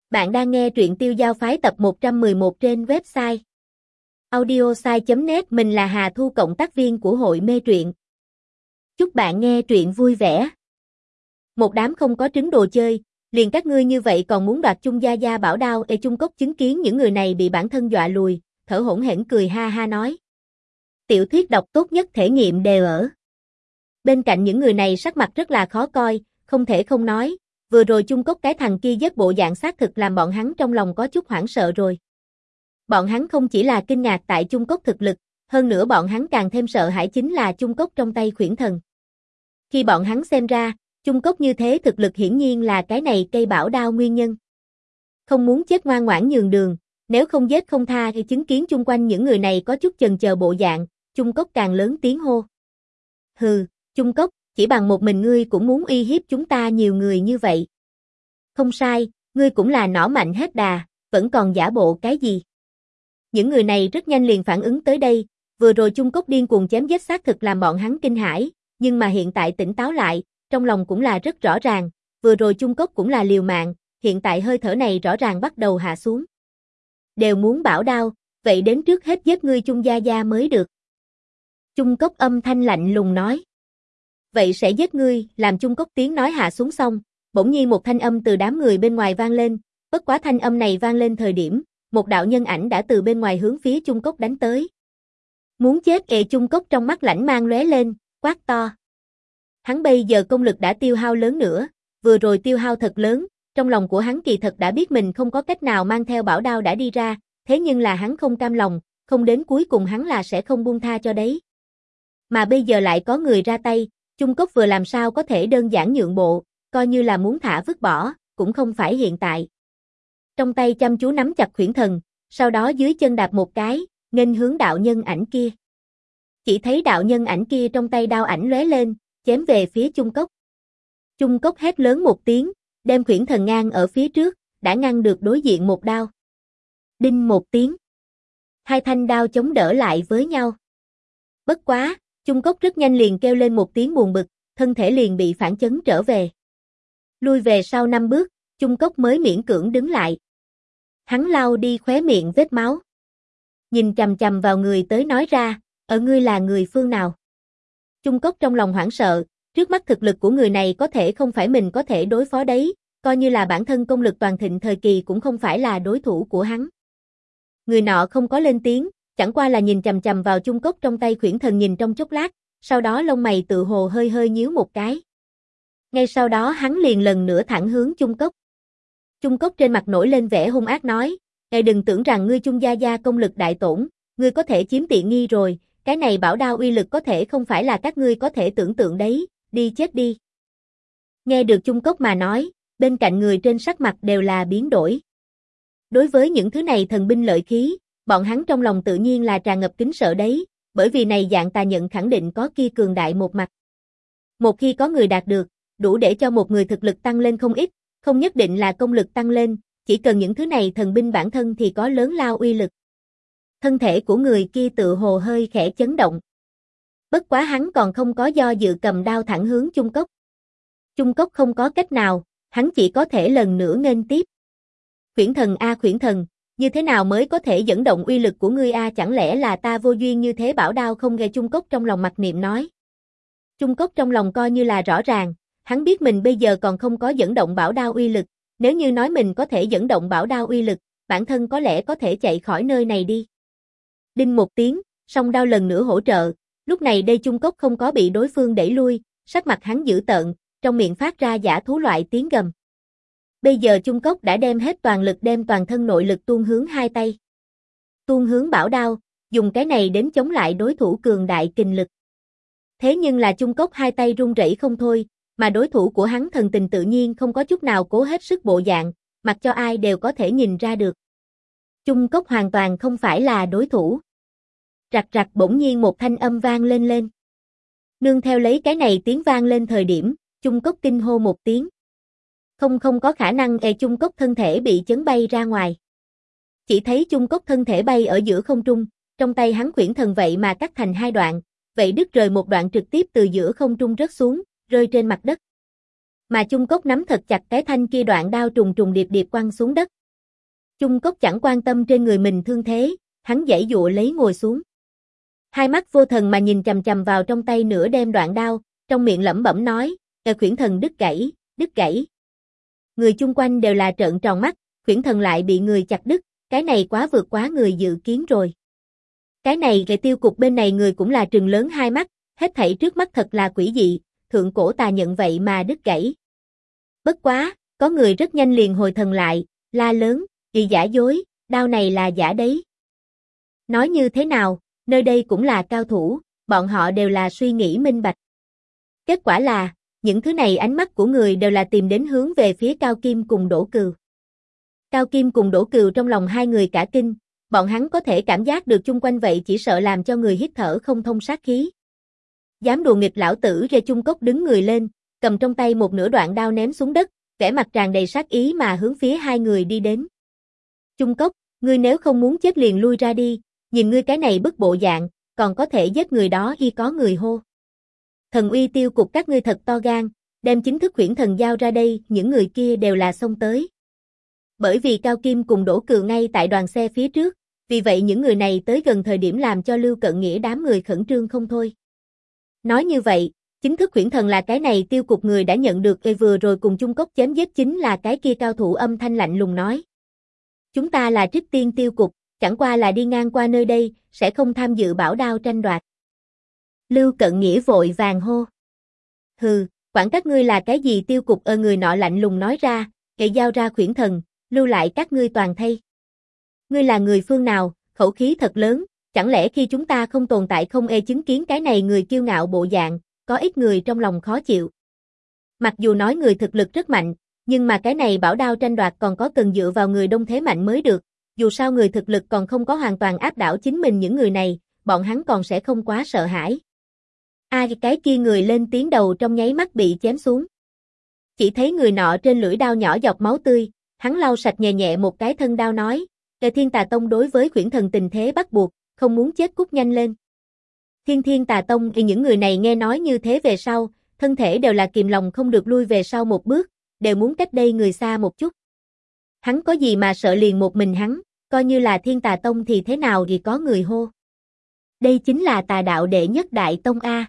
Bạn đang nghe truyện Tiêu Giao Phái tập 111 trên website audiosai.net. Mình là Hà Thu, cộng tác viên của hội mê truyện. Chúc bạn nghe truyện vui vẻ. Một đám không có trứng đồ chơi, liền các ngươi như vậy còn muốn đoạt Chung Gia Gia bảo đao. Chung Cốc chứng kiến những người này bị bản thân dọa lùi, thở hổn hển cười ha ha nói. Tiểu thuyết đọc tốt nhất thể nghiệm đều ở. Bên cạnh những người này sắc mặt rất là khó coi, không thể không nói. Vừa rồi Chung Cốc cái thằng kia dứt bộ dạng xác thực làm bọn hắn trong lòng có chút hoảng sợ rồi. Bọn hắn không chỉ là kinh ngạc tại Chung Cốc thực lực, hơn nữa bọn hắn càng thêm sợ hãi chính là Chung Cốc trong tay khuyển thần. Khi bọn hắn xem ra, Chung Cốc như thế thực lực hiển nhiên là cái này cây bảo đao nguyên nhân. Không muốn chết ngoan ngoãn nhường đường, nếu không giết không tha. Thì chứng kiến chung quanh những người này có chút chần chờ bộ dạng, Chung Cốc càng lớn tiếng hô. Hừ, Chung Cốc, chỉ bằng một mình ngươi cũng muốn uy hiếp chúng ta nhiều người như vậy. Không sai, ngươi cũng là nỏ mạnh hết đà, vẫn còn giả bộ cái gì. Những người này rất nhanh liền phản ứng tới đây, vừa rồi Chung Cốc điên cuồng chém giết xác thực làm bọn hắn kinh hãi, nhưng mà hiện tại tỉnh táo lại, trong lòng cũng là rất rõ ràng, vừa rồi Chung Cốc cũng là liều mạng, hiện tại hơi thở này rõ ràng bắt đầu hạ xuống. Đều muốn bảo đao, vậy đến trước hết giết ngươi Chung Gia Gia mới được. Chung Cốc âm thanh lạnh lùng nói. Vậy sẽ giết ngươi. Làm Chung Cốc tiếng nói hạ xuống xong, bỗng nhiên một thanh âm từ đám người bên ngoài vang lên, bất quá thanh âm này vang lên thời điểm, một đạo nhân ảnh đã từ bên ngoài hướng phía Chung Cốc đánh tới. Muốn chết. Chung Cốc trong mắt lãnh mang lóe lên, quát to. Hắn bây giờ công lực đã tiêu hao lớn nữa, vừa rồi tiêu hao thật lớn, trong lòng của hắn kỳ thật đã biết mình không có cách nào mang theo bảo đao đã đi ra, thế nhưng là hắn không cam lòng, không đến cuối cùng hắn là sẽ không buông tha cho đấy. Mà bây giờ lại có người ra tay, Chung Cốc vừa làm sao có thể đơn giản nhượng bộ, coi như là muốn thả vứt bỏ, cũng không phải hiện tại. Trong tay chăm chú nắm chặt khuyển thần, sau đó dưới chân đạp một cái, nghênh hướng đạo nhân ảnh kia. Chỉ thấy đạo nhân ảnh kia trong tay đao ảnh lóe lên, chém về phía Chung Cốc. Chung Cốc hét lớn một tiếng, đem khuyển thần ngang ở phía trước, đã ngăn được đối diện một đao. Đinh một tiếng. Hai thanh đao chống đỡ lại với nhau. Bất quá, Chung Cốc rất nhanh liền kêu lên một tiếng buồn bực, thân thể liền bị phản chấn trở về. Lui về sau 5 bước, Chung Cốc mới miễn cưỡng đứng lại. Hắn lau đi khóe miệng vết máu. Nhìn chằm chằm vào người tới nói ra, ngươi là người phương nào? Chung Cốc trong lòng hoảng sợ, trước mắt thực lực của người này có thể không phải mình có thể đối phó đấy, coi như là bản thân công lực toàn thịnh thời kỳ cũng không phải là đối thủ của hắn. Người nọ không có lên tiếng, chẳng qua là nhìn chằm chằm vào Chung Cốc trong tay khuyển thần nhìn trong chốc lát, sau đó lông mày tự hồ hơi hơi nhíu một cái. Ngay sau đó hắn liền lần nữa thẳng hướng Chung Cốc. Chung Cốc trên mặt nổi lên vẻ hung ác nói, ngài đừng tưởng rằng ngươi Chung Gia Gia công lực đại tổn, ngươi có thể chiếm tiện nghi rồi, cái này bảo đao uy lực có thể không phải là các ngươi có thể tưởng tượng đấy, đi chết đi. Nghe được Chung Cốc mà nói, bên cạnh người trên sắc mặt đều là biến đổi. Đối với những thứ này thần binh lợi khí, bọn hắn trong lòng tự nhiên là tràn ngập kính sợ đấy, bởi vì này dạng tà nhận khẳng định có kia cường đại một mặt. Một khi có người đạt được, đủ để cho một người thực lực tăng lên không ít, không nhất định là công lực tăng lên, chỉ cần những thứ này thần binh bản thân thì có lớn lao uy lực. Thân thể của người kia tự hồ hơi khẽ chấn động. Bất quá hắn còn không có do dự cầm đao thẳng hướng Chung Cốc. Chung Cốc không có cách nào, hắn chỉ có thể lần nữa nghênh tiếp. Khuyển thần a khuyển thần, như thế nào mới có thể dẫn động uy lực của ngươi a, chẳng lẽ là ta vô duyên như thế bảo đao không? Nghe Chung Cốc trong lòng mặc niệm nói. Chung Cốc trong lòng coi như là rõ ràng, hắn biết mình bây giờ còn không có dẫn động bảo đao uy lực, nếu như nói mình có thể dẫn động bảo đao uy lực, bản thân có lẽ có thể chạy khỏi nơi này đi. Đinh một tiếng, song đao lần nữa hỗ trợ, lúc này đây Chung Cốc không có bị đối phương đẩy lui, sắc mặt hắn dữ tợn, trong miệng phát ra dã thú loại tiếng gầm. Bây giờ Chung Cốc đã đem hết toàn lực, đem toàn thân nội lực tuôn hướng hai tay. Tuôn hướng bảo đao, dùng cái này đến chống lại đối thủ cường đại kình lực. Thế nhưng là Chung Cốc hai tay run rẩy không thôi, mà đối thủ của hắn thần tình tự nhiên không có chút nào cố hết sức bộ dạng, mặc cho ai đều có thể nhìn ra được. Chung Cốc hoàn toàn không phải là đối thủ. Rạc rạc bỗng nhiên một thanh âm vang lên. Nương theo lấy cái này tiếng vang lên thời điểm, Chung Cốc kinh hô một tiếng. Không có khả năng. Chung Cốc thân thể bị chấn bay ra ngoài. Chỉ thấy Chung Cốc thân thể bay ở giữa không trung, trong tay hắn khuyển thần vậy mà cắt thành hai đoạn, vậy đứt rời một đoạn trực tiếp từ giữa không trung rớt xuống, rơi trên mặt đất. Mà Chung Cốc nắm thật chặt cái thanh kia đoạn đao trùng trùng điệp điệp quăng xuống đất. Chung Cốc chẳng quan tâm trên người mình thương thế, hắn giãy giụa lấy ngồi xuống. Hai mắt vô thần mà nhìn chằm chằm vào trong tay nửa đem đoạn đao, trong miệng lẩm bẩm nói, Khuyển Thần đứt gãy, đứt gãy. Người chung quanh đều là trợn tròn mắt, Khuyển Thần lại bị người chặt đứt, cái này quá vượt quá người dự kiến rồi. Cái này về Tiêu Cục bên này người cũng là trừng lớn hai mắt, hết thảy trước mắt thật là quỷ dị, thượng cổ tà nhận vậy mà đứt gãy. Bất quá, có người rất nhanh liền hồi thần lại, la lớn, giả dối, đao này là giả đấy. Nói như thế nào, nơi đây cũng là cao thủ, bọn họ đều là suy nghĩ minh bạch. Kết quả là, những thứ này ánh mắt của người đều là tìm đến hướng về phía Cao Kim cùng Đỗ Cừu. Cao Kim cùng Đỗ Cừu trong lòng hai người cả kinh, bọn hắn có thể cảm giác được chung quanh vậy chỉ sợ làm cho người hít thở không thông sát khí. Dám đùa nghịch lão tử Rê Chung Cốc đứng người lên, cầm trong tay một nửa đoạn đao ném xuống đất, vẻ mặt tràn đầy sát ý mà hướng phía hai người đi đến. Chung Cốc, ngươi nếu không muốn chết liền lui ra đi, nhìn ngươi cái này bức bộ dạng, còn có thể giết người đó khi có người hô. Thần uy Tiêu Cục các ngươi thật to gan, đem chính thức Khuyển Thần giao ra đây, những người kia đều là xông tới. Bởi vì Cao Kim cùng Đỗ Cừu ngay tại đoàn xe phía trước, vì vậy những người này tới gần thời điểm làm cho Lưu Cận Nghĩa đám người khẩn trương không thôi. Nói như vậy, chính thức Khuyển Thần là cái này Tiêu Cục người đã nhận được vừa rồi cùng Chung Cốc chém giết chính là cái kia cao thủ âm thanh lạnh lùng nói. Chúng ta là Trích Tiên Tiêu Cục, chẳng qua là đi ngang qua nơi đây, sẽ không tham dự bảo đao tranh đoạt. Lưu Cận Nghĩa vội vàng hô. Hừ, quản các ngươi là cái gì Tiêu Cục người nọ lạnh lùng nói ra, giao ra Khuyển Thần, lưu lại các ngươi toàn thây. Ngươi là người phương nào, khẩu khí thật lớn, chẳng lẽ khi chúng ta không tồn tại không chứng kiến cái này người kiêu ngạo bộ dạng, có ít người trong lòng khó chịu. Mặc dù nói người thực lực rất mạnh, nhưng mà cái này bảo đao tranh đoạt còn có cần dựa vào người đông thế mạnh mới được, dù sao người thực lực còn không có hoàn toàn áp đảo chính mình những người này, bọn hắn còn sẽ không quá sợ hãi. Cái kia người lên tiếng đầu trong nháy mắt bị chém xuống. Chỉ thấy người nọ trên lưỡi đao nhỏ dọc máu tươi, hắn lau sạch nhẹ nhẹ một cái thân đao nói, Thiên Tà Tông đối với Khuyển Thần tình thế bắt buộc, không muốn chết cút nhanh lên. Thiên Tà Tông những người này nghe nói như thế về sau, thân thể đều là kìm lòng không được lui về sau một bước, đều muốn cách đây người xa một chút. Hắn có gì mà sợ liền một mình hắn, coi như là Thiên Tà Tông thì thế nào thì có người hô. Đây chính là tà đạo đệ nhất đại tông A.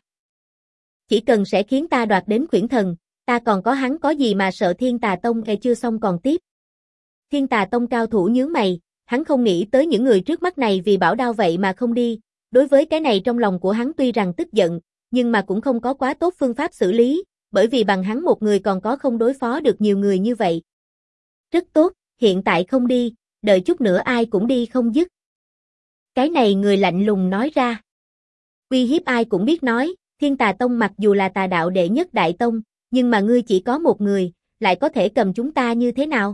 Chỉ cần sẽ khiến ta đoạt đến Khuyển Thần, ta còn có hắn có gì mà sợ Thiên Tà Tông chưa xong còn tiếp. Thiên Tà Tông cao thủ nhướng mày, hắn không nghĩ tới những người trước mắt này vì bảo đao vậy mà không đi, đối với cái này trong lòng của hắn tuy rằng tức giận, nhưng mà cũng không có quá tốt phương pháp xử lý, bởi vì bằng hắn một người còn có không đối phó được nhiều người như vậy. Rất tốt, hiện tại không đi, đợi chút nữa ai cũng đi không dứt. Cái này người lạnh lùng nói ra. Uy hiếp ai cũng biết nói, Thiên Tà Tông mặc dù là tà đạo đệ nhất đại tông, nhưng mà ngươi chỉ có một người, lại có thể cầm chúng ta như thế nào?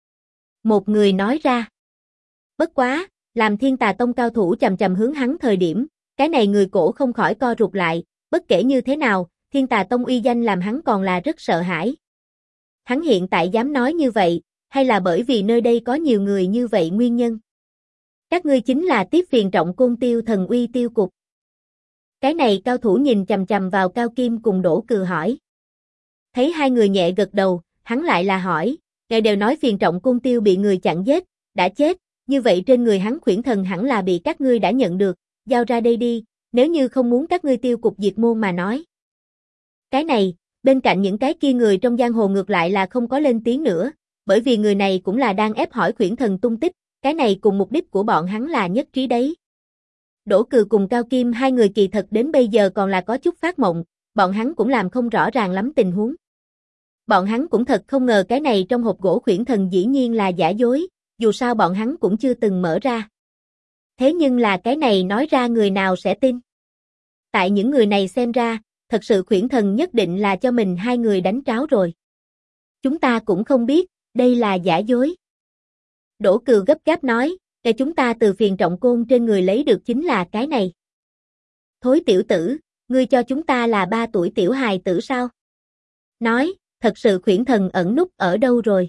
Một người nói ra. Bất quá, làm Thiên Tà Tông cao thủ chầm chầm hướng hắn thời điểm, cái này người cổ không khỏi co rụt lại, bất kể như thế nào, Thiên Tà Tông uy danh làm hắn còn là rất sợ hãi. Hắn hiện tại dám nói như vậy, hay là bởi vì nơi đây có nhiều người như vậy nguyên nhân? Các ngươi chính là tiếp phiền trọng Côn Tiêu Thần uy Tiêu Cục. Cái này cao thủ nhìn chằm chằm vào Cao Kim cùng Đỗ Cừu hỏi. Thấy hai người nhẹ gật đầu, hắn lại là hỏi, ngài đều nói phiền trọng Côn Tiêu bị người chặn giết, đã chết, như vậy trên người hắn Khuyển Thần hẳn là bị các ngươi đã nhận được, giao ra đây đi, nếu như không muốn các ngươi Tiêu Cục diệt môn mà nói. Cái này, bên cạnh những cái kia người trong giang hồ ngược lại là không có lên tiếng nữa, bởi vì người này cũng là đang ép hỏi Khuyển Thần tung tích, cái này cùng mục đích của bọn hắn là nhất trí đấy. Đỗ Cừu cùng Cao Kim hai người kỳ thật đến bây giờ còn là có chút phát mộng, bọn hắn cũng làm không rõ ràng lắm tình huống. Bọn hắn cũng thật không ngờ cái này trong hộp gỗ Khuyển Thần dĩ nhiên là giả dối, dù sao bọn hắn cũng chưa từng mở ra. Thế nhưng là cái này nói ra người nào sẽ tin? Tại những người này xem ra, thật sự Khuyển Thần nhất định là cho mình hai người đánh tráo rồi. Chúng ta cũng không biết, đây là giả dối. Đỗ Cừu gấp gáp nói, cái chúng ta từ phiền trọng côn trên người lấy được chính là cái này. Thối tiểu tử, ngươi cho chúng ta là 3 tuổi tiểu hài tử sao? Nói, thật sự Khuyển Thần ẩn núp ở đâu rồi?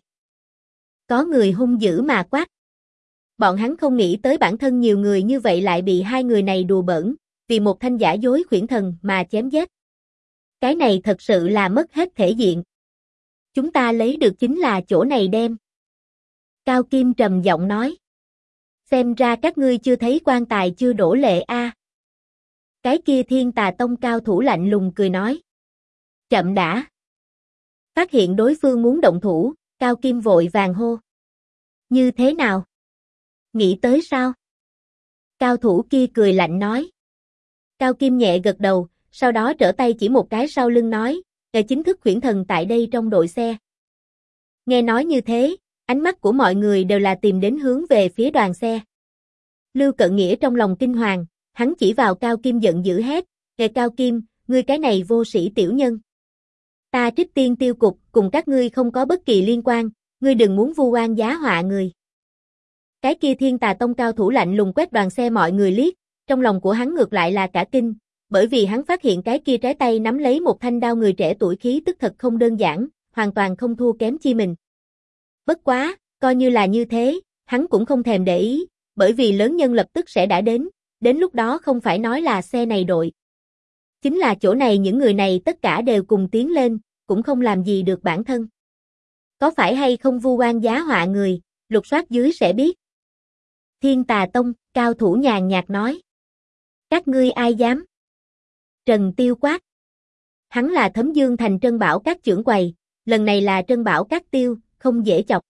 Có người hung dữ mà quát. Bọn hắn không nghĩ tới bản thân nhiều người như vậy lại bị hai người này đùa bỡn, vì một thanh giả dối Khuyển Thần mà chém giết. Cái này thật sự là mất hết thể diện. Chúng ta lấy được chính là chỗ này đem. Cao Kim trầm giọng nói. Xem ra các ngươi chưa thấy quan tài chưa đổ lệ a. Cái kia Thiên Tà Tông cao thủ lạnh lùng cười nói. Chậm đã. Phát hiện đối phương muốn động thủ, Cao Kim vội vàng hô. Như thế nào? Nghĩ tới sao? Cao thủ kia cười lạnh nói. Cao Kim nhẹ gật đầu, sau đó trở tay chỉ một cái sau lưng nói, chính thức khuyển thần tại đây trong đội xe. Nghe nói như thế, ánh mắt của mọi người đều là tìm đến hướng về phía đoàn xe. Lưu Cận Nghĩa trong lòng kinh hoàng, hắn chỉ vào Cao Kim giận dữ hét, Cao Kim, ngươi cái này vô sĩ tiểu nhân. Ta Trích Tiên Tiêu Cục cùng các ngươi không có bất kỳ liên quan, ngươi đừng muốn vu oan giá họa người. Cái kia Thiên Tà Tông cao thủ lạnh lùng quét đoàn xe mọi người liếc, trong lòng của hắn ngược lại là cả kinh, bởi vì hắn phát hiện cái kia trái tay nắm lấy một thanh đao người trẻ tuổi khí tức thật không đơn giản, hoàn toàn không thua kém chi mình. Bất quá, coi như là như thế, hắn cũng không thèm để ý, bởi vì lớn nhân lập tức sẽ đã đến lúc đó không phải nói là xe này đội. Chính là chỗ này những người này tất cả đều cùng tiến lên, cũng không làm gì được bản thân. Có phải hay không vu oan giá họa người, lục soát dưới sẽ biết. Thiên Tà Tông, cao thủ nhàn nhạt nói. Các ngươi ai dám? Trần Tiêu quát. Hắn là Thấm Dương Thành Trân Bảo Các trưởng quầy, lần này là Trân Bảo Các Tiêu, không dễ chọc.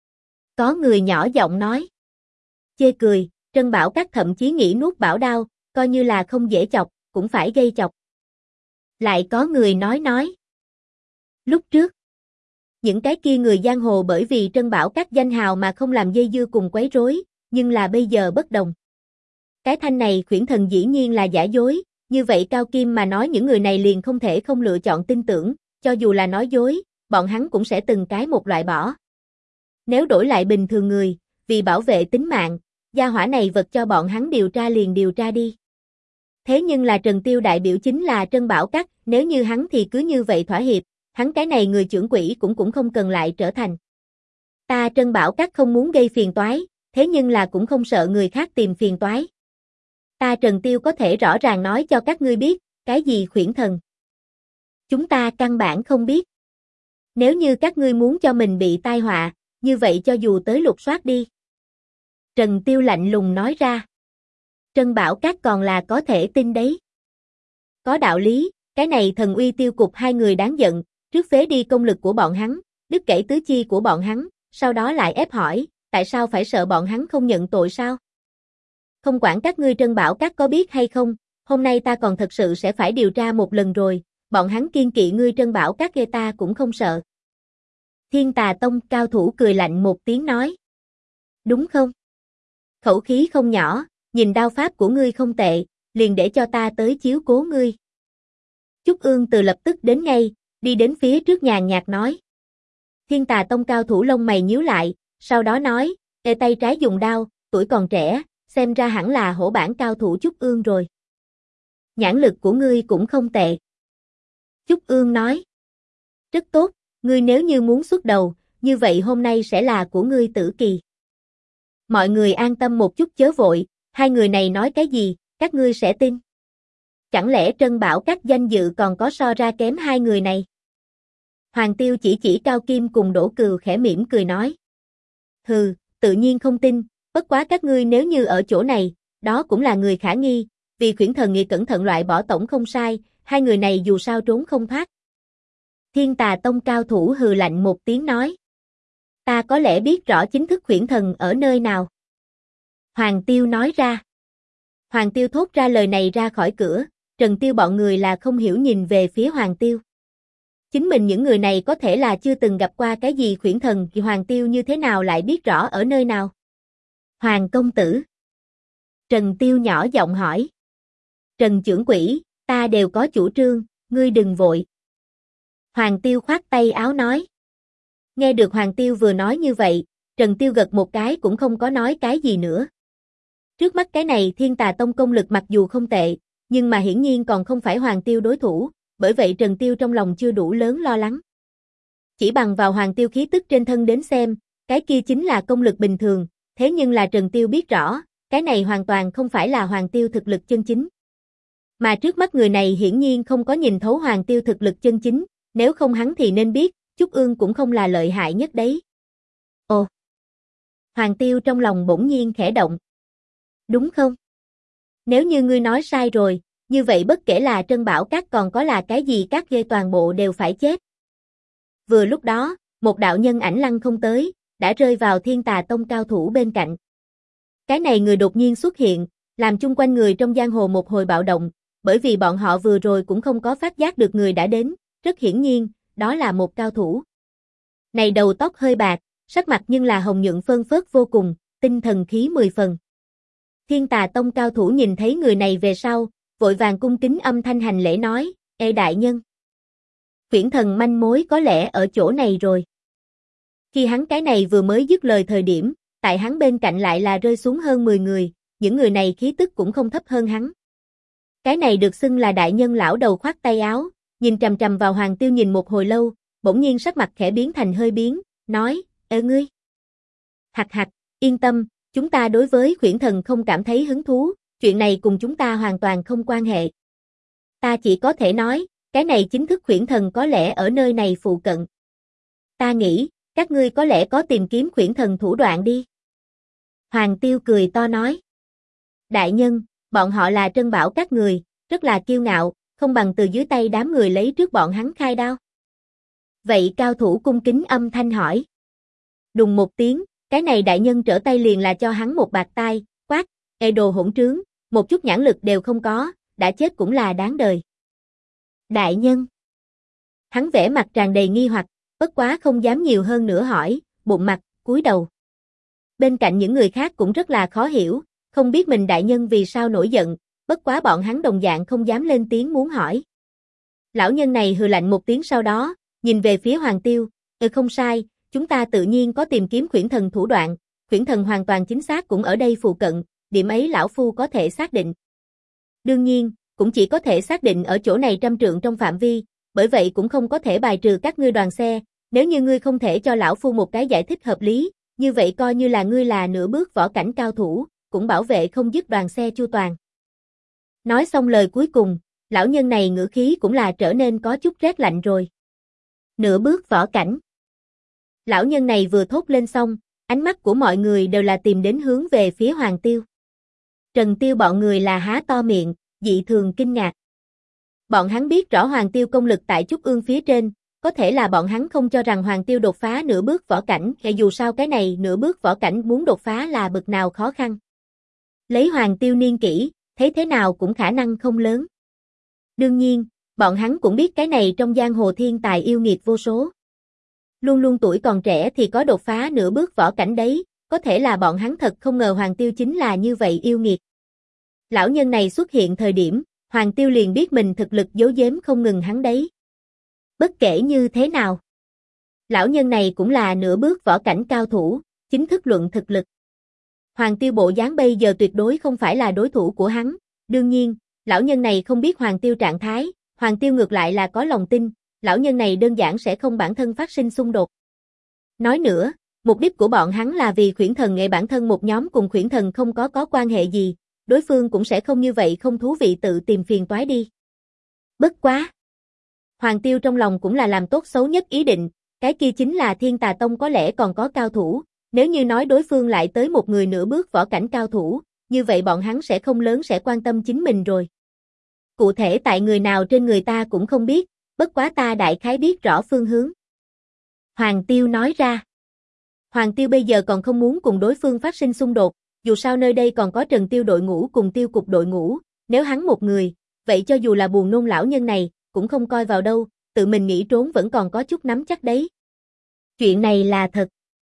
Có người nhỏ giọng nói. Chê cười, Trân Bảo Các thậm chí nghĩ nuốt bảo đao, coi như là không dễ chọc, cũng phải gây chọc. Lại có người nói. Lúc trước, những cái kia người giang hồ bởi vì Trân Bảo Các danh hào mà không làm dây dưa cùng quấy rối, nhưng là bây giờ bất đồng. Cái thanh này khuyển thần dĩ nhiên là giả dối, như vậy Cao Kim mà nói những người này liền không thể không lựa chọn tin tưởng, cho dù là nói dối, bọn hắn cũng sẽ từng cái một loại bỏ. Nếu đổi lại bình thường người, vì bảo vệ tính mạng, gia hỏa này vật cho bọn hắn điều tra liền điều tra đi. Thế nhưng là Trần Tiêu đại biểu chính là Trân Bảo Các, nếu như hắn thì cứ như vậy thỏa hiệp, hắn cái này người trưởng quỹ cũng không cần lại trở thành. Ta Trân Bảo Các không muốn gây phiền toái, thế nhưng là cũng không sợ người khác tìm phiền toái. Ta Trần Tiêu có thể rõ ràng nói cho các ngươi biết, cái gì khuyển thần. Chúng ta căn bản không biết. Nếu như các ngươi muốn cho mình bị tai họa, như vậy cho dù tới lục soát đi. Trần Tiêu lạnh lùng nói ra. Trân Bảo Các còn là có thể tin đấy. Có đạo lý, cái này Thần Uy Tiêu Cục hai người đáng giận, trước phế đi công lực của bọn hắn, đứt gãy tứ chi của bọn hắn, sau đó lại ép hỏi, tại sao phải sợ bọn hắn không nhận tội sao? Không quản các ngươi Trân Bảo Các có biết hay không, hôm nay ta còn thật sự sẽ phải điều tra một lần rồi, bọn hắn kiên kỵ ngươi Trân Bảo Các ghê ta cũng không sợ. Thiên Tà Tông cao thủ cười lạnh một tiếng nói. Đúng không? Khẩu khí không nhỏ, nhìn đao pháp của ngươi không tệ, liền để cho ta tới chiếu cố ngươi. Trúc Ương Từ lập tức đến ngay, đi đến phía trước nhàn nhạt nói. Thiên Tà Tông cao thủ lông mày nhíu lại, sau đó nói, tay trái dùng đao, tuổi còn trẻ, xem ra hẳn là hổ bản cao thủ Trúc Ương rồi. Nhãn lực của ngươi cũng không tệ. Trúc Ương nói. Rất tốt, ngươi nếu như muốn xuất đầu, như vậy hôm nay sẽ là của ngươi tử kỳ. Mọi người an tâm một chút chớ vội, hai người này nói cái gì, các ngươi sẽ tin. Chẳng lẽ Trân Bảo Các danh dự còn có so ra kém hai người này? Hoàng Tiêu chỉ Cao Kim cùng Đỗ Cừu khẽ mỉm cười nói. Hừ, tự nhiên không tin, bất quá các ngươi nếu như ở chỗ này, đó cũng là người khả nghi, vì khuyển thần nghị cẩn thận loại bỏ tổng không sai, hai người này dù sao trốn không thoát. Thiên Tà Tông cao thủ hừ lạnh một tiếng nói. Ta có lẽ biết rõ chính thức khuyển thần ở nơi nào. Hoàng Tiêu nói ra. Hoàng Tiêu thốt ra lời này ra khỏi cửa, Trần Tiêu bọn người là không hiểu nhìn về phía Hoàng Tiêu. Chính mình những người này có thể là chưa từng gặp qua cái gì khuyển thần thì Hoàng Tiêu như thế nào lại biết rõ ở nơi nào. Hoàng công tử. Trần Tiêu nhỏ giọng hỏi. Trần trưởng quỹ, ta đều có chủ trương, ngươi đừng vội. Hoàng Tiêu khoát tay áo nói. Nghe được Hoàng Tiêu vừa nói như vậy, Trần Tiêu gật một cái cũng không có nói cái gì nữa. Trước mắt cái này Thiên Tà Tông công lực mặc dù không tệ, nhưng mà hiển nhiên còn không phải Hoàng Tiêu đối thủ, bởi vậy Trần Tiêu trong lòng chưa đủ lớn lo lắng. Chỉ bằng vào Hoàng Tiêu khí tức trên thân đến xem, cái kia chính là công lực bình thường, thế nhưng là Trần Tiêu biết rõ, cái này hoàn toàn không phải là Hoàng Tiêu thực lực chân chính. Mà trước mắt người này hiển nhiên không có nhìn thấu Hoàng Tiêu thực lực chân chính, nếu không hắn thì nên biết, Trúc Ương cũng không là lợi hại nhất đấy. Ồ! Hoàng Tiêu trong lòng bỗng nhiên khẽ động. Đúng không? Nếu như ngươi nói sai rồi, như vậy bất kể là Trân Bảo Các còn có là cái gì các ghê toàn bộ đều phải chết. Vừa lúc đó, một đạo nhân ảnh lăng không tới, đã rơi vào Thiên Tà Tông cao thủ bên cạnh. Cái này người đột nhiên xuất hiện, làm chung quanh người trong giang hồ một hồi bạo động, bởi vì bọn họ vừa rồi cũng không có phát giác được người đã đến, rất hiển nhiên, đó là một cao thủ. Này đầu tóc hơi bạc, sắc mặt nhưng là hồng nhuận phơn phớt vô cùng, tinh thần khí 10 phần. Thiên Tà Tông cao thủ nhìn thấy người này về sau, vội vàng cung kính âm thanh hành lễ nói, ê đại nhân. Quyển thần manh mối có lẽ ở chỗ này rồi. Khi hắn cái này vừa mới dứt lời thời điểm, tại hắn bên cạnh lại là rơi xuống hơn 10 người, những người này khí tức cũng không thấp hơn hắn. Cái này được xưng là đại nhân lão đầu khoát tay áo, nhìn trầm trầm vào Hoàng Tiêu nhìn một hồi lâu, bỗng nhiên sắc mặt khẽ biến thành hơi biến, nói, ê ngươi. Hạch hạch, yên tâm, chúng ta đối với quyển thần không cảm thấy hứng thú, chuyện này cùng chúng ta hoàn toàn không quan hệ. Ta chỉ có thể nói, cái này chính thức quyển thần có lẽ ở nơi này phụ cận. Ta nghĩ, các ngươi có lẽ có tìm kiếm quyển thần thủ đoạn đi. Hoàng Tiêu cười to nói. Đại nhân, bọn họ là Trân Bảo Các người, rất là kiêu ngạo, không bằng từ dưới tay đám người lấy trước bọn hắn khai đao. Vậy cao thủ cung kính âm thanh hỏi. Đùng một tiếng, cái này đại nhân trở tay liền là cho hắn một bạt tai, quát, ê đồ hỗn trướng, một chút nhãn lực đều không có, đã chết cũng là đáng đời. Đại nhân. Hắn vẻ mặt tràn đầy nghi hoặc, bất quá không dám nhiều hơn nữa hỏi, bụng mặt, cúi đầu. Bên cạnh những người khác cũng rất là khó hiểu, không biết mình đại nhân vì sao nổi giận, bất quá bọn hắn đồng dạng không dám lên tiếng muốn hỏi. Lão nhân này hừ lạnh một tiếng sau đó, nhìn về phía Hoàng Tiêu, không sai, chúng ta tự nhiên có tìm kiếm quyển thần thủ đoạn, quyển thần hoàn toàn chính xác cũng ở đây phụ cận, điểm ấy lão phu có thể xác định. Đương nhiên, cũng chỉ có thể xác định ở chỗ này 100 trượng trong phạm vi, bởi vậy cũng không có thể bài trừ các ngươi đoàn xe, nếu như ngươi không thể cho lão phu một cái giải thích hợp lý, như vậy coi như là ngươi là nửa bước võ cảnh cao thủ, cũng bảo vệ không dứt đoàn xe chu toàn. Nói xong lời cuối cùng, lão nhân này ngữ khí cũng là trở nên có chút rét lạnh rồi. Nửa bước võ cảnh. Lão nhân này vừa thốt lên xong, ánh mắt của mọi người đều là tìm đến hướng về phía Hoàng Tiêu. Trần Tiêu bọn người là há to miệng, dị thường kinh ngạc. Bọn hắn biết rõ Hoàng Tiêu công lực tại Trúc Ương phía trên, có thể là bọn hắn không cho rằng Hoàng Tiêu đột phá nửa bước võ cảnh, hay dù sao cái này nửa bước võ cảnh muốn đột phá là bực nào khó khăn. Lấy Hoàng Tiêu niên kỷ, thấy thế nào cũng khả năng không lớn. Đương nhiên, bọn hắn cũng biết cái này trong giang hồ thiên tài yêu nghiệt vô số. Luôn luôn tuổi còn trẻ thì có đột phá nửa bước võ cảnh đấy, có thể là bọn hắn thật không ngờ Hoàng Tiêu chính là như vậy yêu nghiệt. Lão nhân này xuất hiện thời điểm, Hoàng Tiêu liền biết mình thực lực giấu giếm không ngừng hắn đấy. Bất kể như thế nào, lão nhân này cũng là nửa bước võ cảnh cao thủ, chính thức luận thực lực. Hoàng Tiêu bộ dáng bây giờ tuyệt đối không phải là đối thủ của hắn, đương nhiên, lão nhân này không biết Hoàng Tiêu trạng thái, Hoàng Tiêu ngược lại là có lòng tin, lão nhân này đơn giản sẽ không bản thân phát sinh xung đột. Nói nữa, mục đích của bọn hắn là vì Khuyển Thần nghệ bản thân một nhóm cùng Khuyển Thần không có quan hệ gì, đối phương cũng sẽ không như vậy không thú vị tự tìm phiền toái đi. Bất quá. Hoàng Tiêu trong lòng cũng là làm tốt xấu nhất ý định, cái kia chính là Thiên Tà Tông có lẽ còn có cao thủ, nếu như nói đối phương lại tới một người nửa bước võ cảnh cao thủ, như vậy bọn hắn sẽ không lớn sẽ quan tâm chính mình rồi. Cụ thể tại người nào trên người ta cũng không biết, bất quá ta đại khái biết rõ phương hướng. Hoàng Tiêu nói ra. Hoàng Tiêu bây giờ còn không muốn cùng đối phương phát sinh xung đột, dù sao nơi đây còn có Trần Tiêu đội ngũ cùng Tiêu cục đội ngũ, nếu hắn một người, vậy cho dù là buồn nôn lão nhân này, cũng không coi vào đâu, tự mình nghĩ trốn vẫn còn có chút nắm chắc đấy. Chuyện này là thật.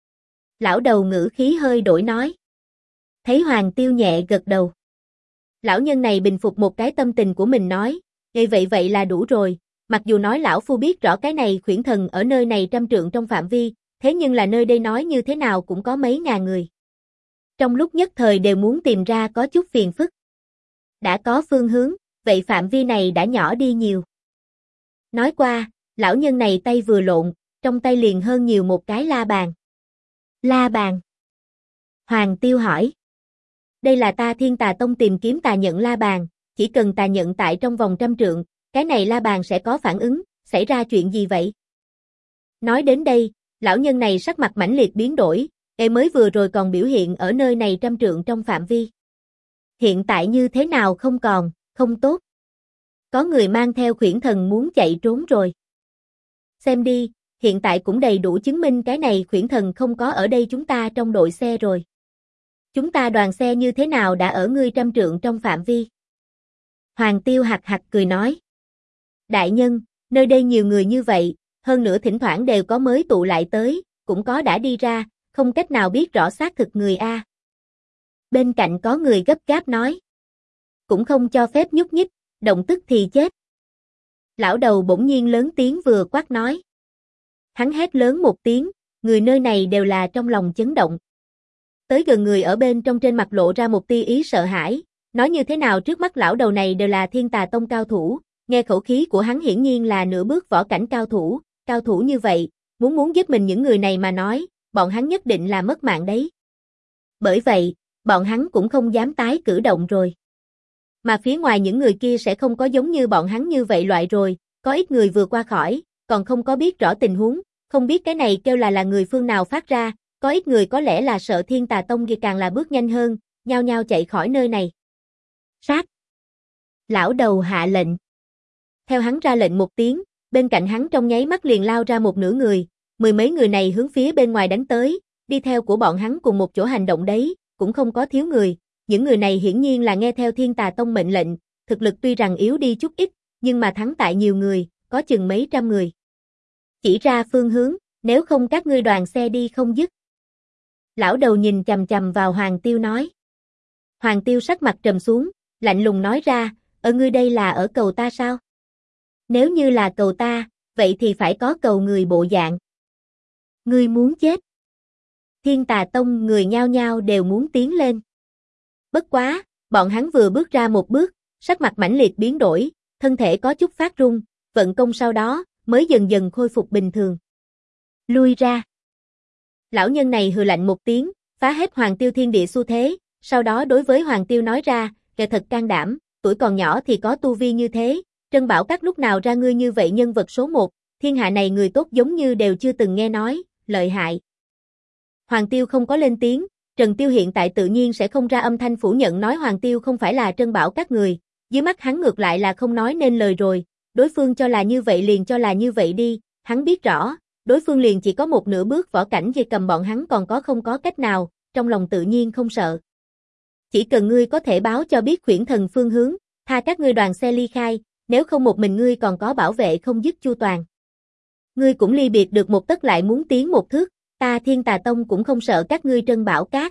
Lão đầu ngữ khí hơi đổi nói. Thấy Hoàng Tiêu nhẹ gật đầu. Lão nhân này bình phục một cái tâm tình của mình nói, vậy là đủ rồi, mặc dù nói lão phu biết rõ cái này Khuyển Thần ở nơi này 100 trượng trong phạm vi, thế nhưng là nơi đây nói như thế nào cũng có mấy ngàn người. Trong lúc nhất thời đều muốn tìm ra có chút phiền phức. Đã có phương hướng, vậy phạm vi này đã nhỏ đi nhiều. Nói qua, lão nhân này tay vừa lộn, trong tay liền hơn nhiều một cái la bàn. La bàn. Hoàng Tiêu hỏi. Đây là ta Thiên Tà Tông tìm kiếm tà nhận la bàn, chỉ cần tà nhận tại trong vòng 100 trượng, cái này la bàn sẽ có phản ứng, xảy ra chuyện gì vậy? Nói đến đây, lão nhân này sắc mặt mãnh liệt biến đổi, mới vừa rồi còn biểu hiện ở nơi này 100 trượng trong phạm vi. Hiện tại như thế nào không tốt. Có người mang theo khuyển thần muốn chạy trốn rồi. Xem đi, hiện tại cũng đầy đủ chứng minh cái này khuyển thần không có ở đây chúng ta trong đội xe rồi. Chúng ta đoàn xe như thế nào đã ở ngươi 100 trượng trong phạm vi? Hoàng Tiêu hạc hạc cười nói. Đại nhân, nơi đây nhiều người như vậy, hơn nữa thỉnh thoảng đều có mới tụ lại tới, cũng có đã đi ra, không cách nào biết rõ xác thực người a. Bên cạnh có người gấp gáp nói. Cũng không cho phép nhúc nhích, động tức thì chết. Lão đầu bỗng nhiên lớn tiếng vừa quát nói. Hắn hét lớn một tiếng, người nơi này đều là trong lòng chấn động. Tới gần người ở bên trong trên mặt lộ ra một tia ý sợ hãi, nói như thế nào trước mắt lão đầu này đều là Thiên Tà Tông cao thủ, nghe khẩu khí của hắn hiển nhiên là nửa bước võ cảnh cao thủ như vậy, muốn giết mình những người này mà nói, bọn hắn nhất định là mất mạng đấy. Bởi vậy, bọn hắn cũng không dám tái cử động rồi. Mà phía ngoài những người kia sẽ không có giống như bọn hắn như vậy loại rồi, có ít người vừa qua khỏi, còn không có biết rõ tình huống, không biết cái này kêu là người phương nào phát ra, có ít người có lẽ là sợ Thiên Tà Tông kia càng là bước nhanh hơn, nhao nhao chạy khỏi nơi này. Sát! Lão đầu hạ lệnh. Theo hắn ra lệnh một tiếng, bên cạnh hắn trong nháy mắt liền lao ra một nửa người, mười mấy người này hướng phía bên ngoài đánh tới, đi theo của bọn hắn cùng một chỗ hành động đấy, cũng không có thiếu người, những người này hiển nhiên là nghe theo Thiên Tà Tông mệnh lệnh, thực lực tuy rằng yếu đi chút ít, nhưng mà thắng tại nhiều người, có chừng mấy trăm người. Chỉ ra phương hướng, nếu không các ngươi đoàn xe đi không dứt. Lão đầu nhìn chằm chằm vào Hoàng Tiêu nói. Hoàng Tiêu sắc mặt trầm xuống, lạnh lùng nói ra, ở ngươi đây là ở cầu ta sao? Nếu như là cầu ta, vậy thì phải có cầu người bộ dạng. Ngươi muốn chết. Thiên Tà Tông người nhao nhao đều muốn tiến lên. Bất quá, bọn hắn vừa bước ra một bước, sắc mặt mãnh liệt biến đổi, thân thể có chút phát run, vận công sau đó, mới dần dần khôi phục bình thường. Lui ra. Lão nhân này hừ lạnh một tiếng, phá hết Hoàng Tiêu thiên địa xu thế, sau đó đối với Hoàng Tiêu nói ra, kẻ thật can đảm, tuổi còn nhỏ thì có tu vi như thế, Trân Bảo Các lúc nào ra ngươi như vậy nhân vật số 1, thiên hạ này người tốt giống như đều chưa từng nghe nói, lợi hại. Hoàng Tiêu không có lên tiếng, Trần Tiêu hiện tại tự nhiên sẽ không ra âm thanh phủ nhận nói Hoàng Tiêu không phải là Trân Bảo Các người, dưới mắt hắn ngược lại là không nói nên lời rồi, đối phương cho là như vậy liền cho là như vậy đi, hắn biết rõ, đối phương liền chỉ có một nửa bước võ cảnh về cầm bọn hắn còn có không có cách nào, trong lòng tự nhiên không sợ. Chỉ cần ngươi có thể báo cho biết khuyển thần phương hướng, tha các ngươi đoàn xe ly khai, nếu không một mình ngươi còn có bảo vệ không dứt chu toàn. Ngươi cũng ly biệt được một tấc lại muốn tiến một thước, ta Thiên Tà Tông cũng không sợ các ngươi Trân Bảo Các.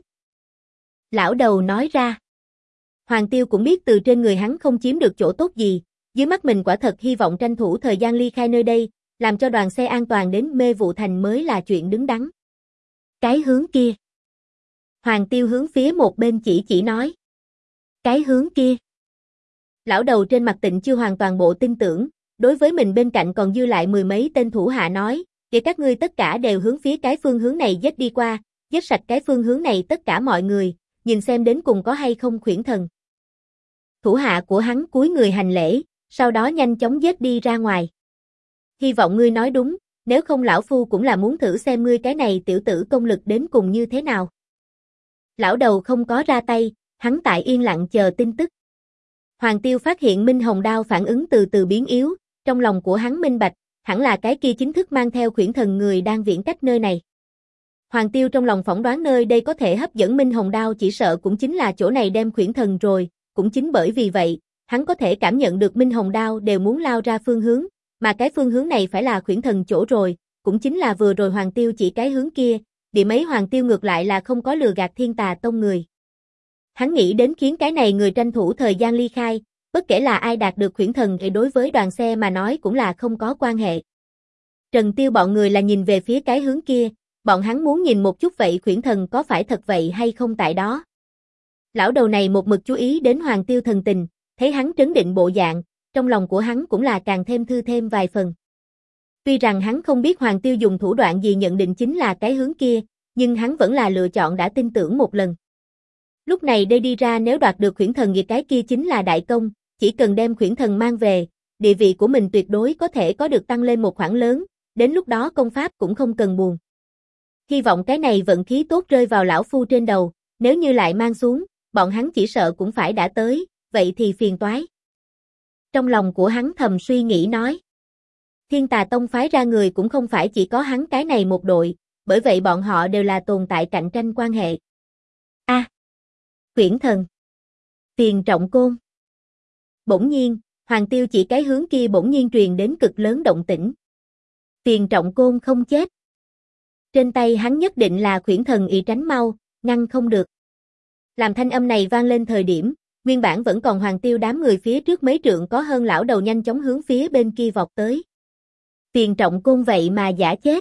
Lão đầu nói ra. Hoàng Tiêu cũng biết từ trên người hắn không chiếm được chỗ tốt gì, dưới mắt mình quả thật hy vọng tranh thủ thời gian ly khai nơi đây, làm cho đoàn xe an toàn đến Mê Vụ Thành mới là chuyện đứng đắn. Cái hướng kia. Hoàng Tiêu hướng phía một bên chỉ nói. Cái hướng kia. Lão đầu trên mặt Tịnh chưa hoàn toàn bộ tin tưởng, đối với mình bên cạnh còn dư lại mười mấy tên thủ hạ nói, kể các ngươi tất cả đều hướng phía cái phương hướng này giết đi qua, giết sạch cái phương hướng này tất cả mọi người, nhìn xem đến cùng có hay không khuyển thần. Thủ hạ của hắn cúi người hành lễ, sau đó nhanh chóng giết đi ra ngoài. Hy vọng ngươi nói đúng, nếu không lão phu cũng là muốn thử xem ngươi cái này tiểu tử công lực đến cùng như thế nào. Lão đầu không có ra tay, hắn tại yên lặng chờ tin tức. Hoàng Tiêu phát hiện Minh Hồng Đao phản ứng từ từ biến yếu, trong lòng của hắn minh bạch, hẳn là cái kia chính thức mang theo khuyển thần người đang viễn cách nơi này. Hoàng Tiêu trong lòng phỏng đoán nơi đây có thể hấp dẫn Minh Hồng Đao chỉ sợ cũng chính là chỗ này đem khuyển thần rồi, cũng chính bởi vì vậy, hắn có thể cảm nhận được Minh Hồng Đao đều muốn lao ra phương hướng, mà cái phương hướng này phải là khuyển thần chỗ rồi, cũng chính là vừa rồi Hoàng Tiêu chỉ cái hướng kia, điểm ấy Hoàng Tiêu ngược lại là không có lừa gạt Thiên Tà Tông người. Hắn nghĩ đến khiến cái này người tranh thủ thời gian ly khai, bất kể là ai đạt được khuyển thần thì đối với đoàn xe mà nói cũng là không có quan hệ. Trần Tiêu bọn người là nhìn về phía cái hướng kia, bọn hắn muốn nhìn một chút vậy khuyển thần có phải thật vậy hay không tại đó. Lão đầu này một mực chú ý đến Hoàng Tiêu thần tình, thấy hắn trấn định bộ dạng, trong lòng của hắn cũng là càng thêm thư thêm vài phần. Tuy rằng hắn không biết Hoàng Tiêu dùng thủ đoạn gì nhận định chính là cái hướng kia, nhưng hắn vẫn là lựa chọn đã tin tưởng một lần. Lúc này đây đi ra nếu đoạt được khuyển thần thì cái kia chính là đại công, chỉ cần đem khuyển thần mang về, địa vị của mình tuyệt đối có thể có được tăng lên một khoản lớn, đến lúc đó công pháp cũng không cần buồn. Hy vọng cái này vận khí tốt rơi vào lão phu trên đầu, nếu như lại mang xuống, bọn hắn chỉ sợ cũng phải đã tới, vậy thì phiền toái. Trong lòng của hắn thầm suy nghĩ nói. Thiên Tà Tông phái ra người cũng không phải chỉ có hắn cái này một đội, bởi vậy bọn họ đều là tồn tại cạnh tranh quan hệ. Quyển thần. Tiền Trọng Côn. Bỗng nhiên, Hoàng Tiêu chỉ cái hướng kia bỗng nhiên truyền đến cực lớn động tĩnh. Tiền Trọng Côn không chết. Trên tay hắn nhất định là quyển thần y tránh mau, ngăn không được. Làm thanh âm này vang lên thời điểm, nguyên bản vẫn còn Hoàng Tiêu đám người phía trước mấy trượng có hơn lão đầu nhanh chóng hướng phía bên kia vọt tới. Tiền Trọng Côn vậy mà giả chết.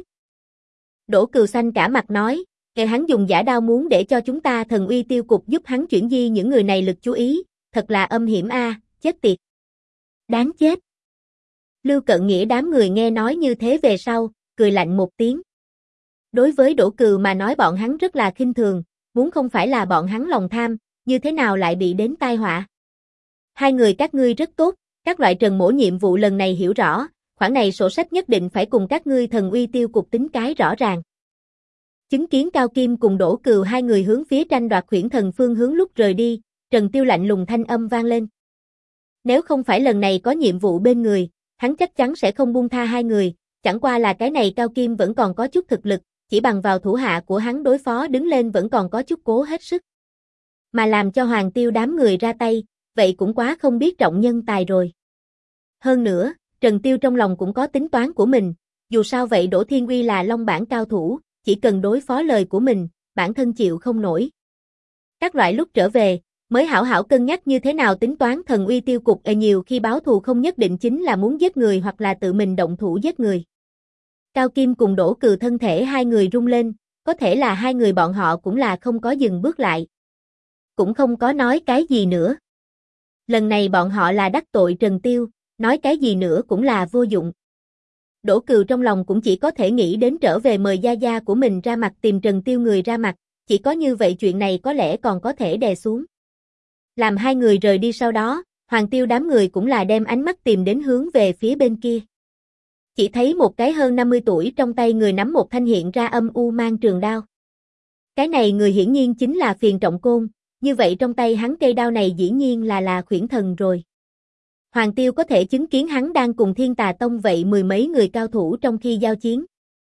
Đỗ Cừu xanh cả mặt nói, hắn dùng giả đao muốn để cho chúng ta thần uy tiêu cục giúp hắn chuyển di những người này lực chú ý, thật là âm hiểm a, chết tiệt. Đáng chết. Lưu Cận Nghĩa đám người nghe nói như thế về sau, cười lạnh một tiếng. Đối với Đỗ Cừu mà nói bọn hắn rất là khinh thường, muốn không phải là bọn hắn lòng tham, như thế nào lại bị đến tai họa. Hai người các ngươi rất tốt, các loại Trần Mỗ nhiệm vụ lần này hiểu rõ, khoản này sổ sách nhất định phải cùng các ngươi thần uy tiêu cục tính cái rõ ràng. Chứng kiến Cao Kim cùng Đỗ Cừu hai người hướng phía tranh đoạt huyễn thần phương hướng lúc rời đi, Trần Tiêu lạnh lùng thanh âm vang lên. Nếu không phải lần này có nhiệm vụ bên người, hắn chắc chắn sẽ không buông tha hai người, chẳng qua là cái này Cao Kim vẫn còn có chút thực lực, chỉ bằng vào thủ hạ của hắn đối phó đứng lên vẫn còn có chút cố hết sức. Mà làm cho Hoàng Tiêu đám người ra tay, vậy cũng quá không biết trọng nhân tài rồi. Hơn nữa, Trần Tiêu trong lòng cũng có tính toán của mình, dù sao vậy Đỗ Thiên Uy là Long Bản cao thủ, chỉ cần đối phó lời của mình, bản thân chịu không nổi. Các loại lúc trở về, mới hảo hảo cân nhắc như thế nào tính toán thần uy tiêu cục nhiều khi báo thù không nhất định chính là muốn giết người hoặc là tự mình động thủ giết người. Cao Kim cùng Đỗ Cừu thân thể hai người rung lên, có thể là hai người bọn họ cũng là không có dừng bước lại. Cũng không có nói cái gì nữa. Lần này bọn họ là đắc tội Trần Tiêu, nói cái gì nữa cũng là vô dụng. Đỗ Cừu trong lòng cũng chỉ có thể nghĩ đến trở về mời gia gia của mình ra mặt tìm Trần Tiêu người ra mặt, chỉ có như vậy chuyện này có lẽ còn có thể đè xuống. Làm hai người rời đi sau đó, Hoàng Tiêu đám người cũng là đem ánh mắt tìm đến hướng về phía bên kia. Chỉ thấy một cái hơn 50 tuổi trong tay người nắm một thanh hiện ra âm u mang trường đao. Cái này người hiển nhiên chính là Phiền Trọng Côn, như vậy trong tay hắn cây đao này dĩ nhiên là huyễn thần rồi. Hoàng Tiêu có thể chứng kiến hắn đang cùng Thiên Tà Tông vậy mười mấy người cao thủ trong khi giao chiến.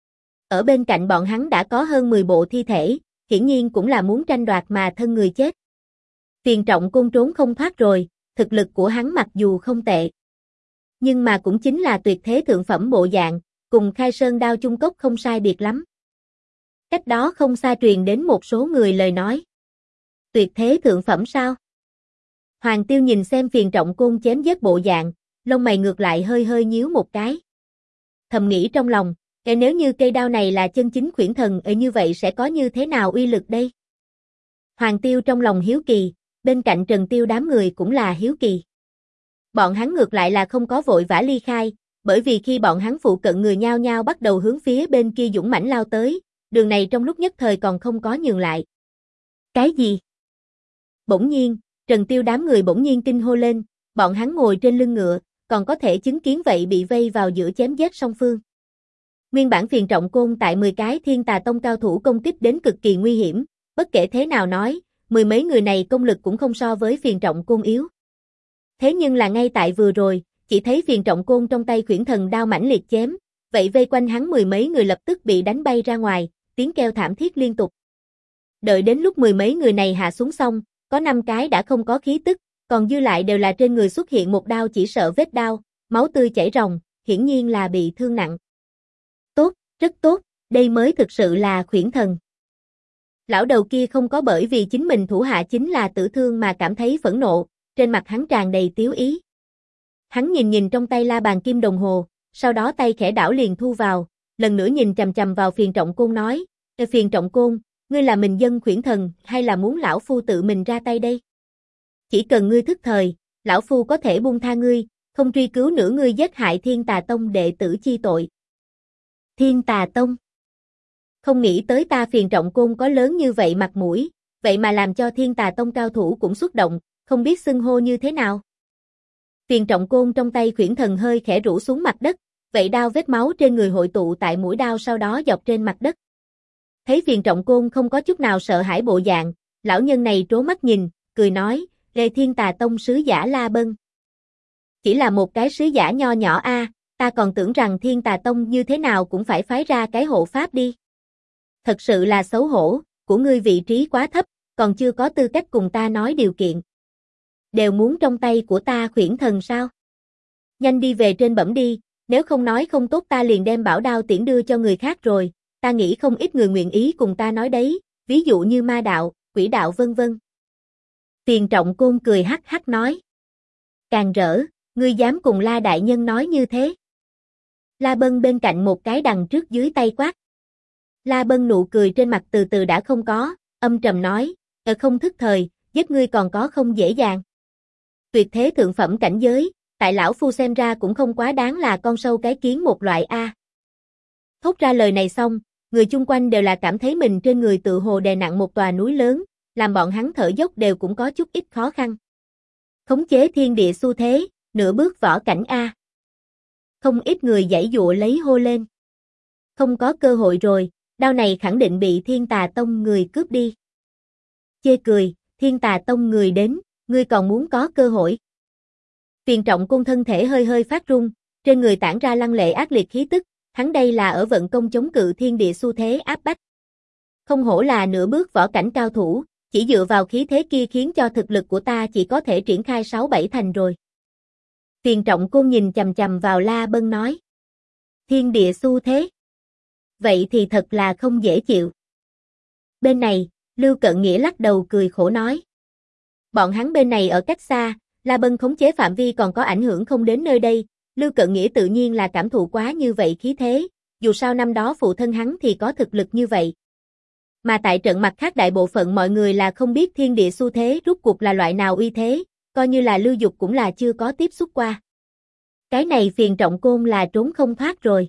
Ở bên cạnh bọn hắn đã có hơn 10 bộ thi thể, hiển nhiên cũng là muốn tranh đoạt mà thân người chết. Phiền Trọng Côn trốn không thoát rồi, thực lực của hắn mặc dù không tệ. Nhưng mà cũng chính là tuyệt thế thượng phẩm bộ dạng, cùng Khai Sơn đao chung cốc không sai biệt lắm. Cách đó không xa truyền đến một số người lời nói. Tuyệt thế thượng phẩm sao? Hoàng Tiêu nhìn xem Phiền Trọng Côn chém giết bộ dạng, lông mày ngược lại hơi hơi nhíu một cái. Thầm nghĩ trong lòng, nếu như cây đao này là chân chính khuyển thần như vậy sẽ có như thế nào uy lực đây? Hoàng Tiêu trong lòng hiếu kỳ, bên cạnh Trần Tiêu đám người cũng là hiếu kỳ. Bọn hắn ngược lại là không có vội vã ly khai, bởi vì khi bọn hắn phụ cận người nhao nhao bắt đầu hướng phía bên kia dũng mãnh lao tới, đường này trong lúc nhất thời còn không có nhường lại. Cái gì? Bỗng nhiên, Trần Tiêu đám người bỗng nhiên kinh hô lên, bọn hắn ngồi trên lưng ngựa, còn có thể chứng kiến vậy bị vây vào giữa chém giết song phương. Nguyên bản Phiền Trọng Côn tại 10 cái Thiên Tà Tông cao thủ công kích đến cực kỳ nguy hiểm, bất kể thế nào nói, mười mấy người này công lực cũng không so với Phiền Trọng Côn yếu. Thế nhưng là ngay tại vừa rồi, chỉ thấy Phiền Trọng Côn trong tay khuyển thần đao mãnh liệt chém, vậy vây quanh hắn mười mấy người lập tức bị đánh bay ra ngoài, tiếng kêu thảm thiết liên tục. Đợi đến lúc mười mấy người này hạ xuống xong, có 5 cái đã không có khí tức, còn dư lại đều là trên người xuất hiện một đao chỉ sợ vết đao, máu tươi chảy ròng, hiển nhiên là bị thương nặng. Tốt, rất tốt, đây mới thực sự là khuyển thần. Lão đầu kia không có bởi vì chính mình thủ hạ chính là tử thương mà cảm thấy phẫn nộ, trên mặt hắn tràn đầy tiếu ý. Hắn nhìn trong tay la bàn kim đồng hồ, sau đó tay khẽ đảo liền thu vào, lần nữa nhìn chằm chằm vào Phiền Trọng Côn nói, Phiền Trọng Côn, ngươi là mình dân khuyển thần hay là muốn lão phu tự mình ra tay đây? Chỉ cần ngươi thức thời, lão phu có thể buông tha ngươi, không truy cứu nữa ngươi giết hại Thiên Tà Tông đệ tử chi tội. Thiên Tà Tông? Không nghĩ tới ta Phiền Trọng Côn có lớn như vậy mặt mũi, vậy mà làm cho Thiên Tà Tông cao thủ cũng xuất động, không biết xưng hô như thế nào. Phiền Trọng Côn trong tay khuyển thần hơi khẽ rũ xuống mặt đất, vậy đao vết máu trên người hội tụ tại mũi đao sau đó dọc trên mặt đất. Thấy Phiền Trọng Côn không có chút nào sợ hãi bộ dạng, lão nhân này trố mắt nhìn, cười nói, Lê Thiên Tà Tông sứ giả La Bân. Chỉ là một cái sứ giả nho nhỏ a, ta còn tưởng rằng Thiên Tà Tông như thế nào cũng phải phái ra cái hộ pháp đi. Thật sự là xấu hổ, của ngươi vị trí quá thấp, còn chưa có tư cách cùng ta nói điều kiện. Đều muốn trong tay của ta khuyển thần sao? Nhanh đi về trên bẩm đi, nếu không nói không tốt ta liền đem bảo đao tiễn đưa cho người khác rồi, ta nghĩ không ít người nguyện ý cùng ta nói đấy, ví dụ như ma đạo, quỷ đạo vân vân. Phiền Trọng Côn cười hắc hắc nói. Càng rỡ, ngươi dám cùng La Đại Nhân nói như thế. La Bân bên cạnh một cái đằng trước dưới tay quát. La Bân nụ cười trên mặt từ từ đã không có, âm trầm nói, không thức thời, giết ngươi còn có không dễ dàng. Tuyệt thế thượng phẩm cảnh giới, tại lão phu xem ra cũng không quá đáng là con sâu cái kiến một loại a. Thốt ra lời này xong, người chung quanh đều là cảm thấy mình trên người tự hồ đè nặng một tòa núi lớn, làm bọn hắn thở dốc đều cũng có chút ít khó khăn. Khống chế thiên địa xu thế, nửa bước võ cảnh a. Không ít người giãy giụa lấy hô lên. Không có cơ hội rồi, đao này khẳng định bị Thiên Tà Tông người cướp đi. Chê cười, Thiên Tà Tông người đến, ngươi còn muốn có cơ hội. Phiền Trọng Côn thân thể hơi hơi phát run, trên người tản ra lăng lệ ác liệt khí tức, hắn đây là ở vận công chống cự thiên địa xu thế áp bách. Không hổ là nửa bước võ cảnh cao thủ, chỉ dựa vào khí thế kia khiến cho thực lực của ta chỉ có thể triển khai 6-7 thành rồi. Phiền Trọng Côn nhìn chằm chằm vào La Bân nói. Thiên địa xu thế. Vậy thì thật là không dễ chịu. Bên này, Lưu Cận Nghĩa lắc đầu cười khổ nói. Bọn hắn bên này ở cách xa, La Bân khống chế phạm vi còn có ảnh hưởng không đến nơi đây, Lưu Cận Nghĩa tự nhiên là cảm thụ quá như vậy khí thế, dù sao năm đó phụ thân hắn thì có thực lực như vậy. Mà tại trận mặt khác đại bộ phận mọi người là không biết thiên địa xu thế rút cuộc là loại nào uy thế, coi như là Lưu Dục cũng là chưa có tiếp xúc qua. Cái này Phiền Trọng Côn là trốn không thoát rồi.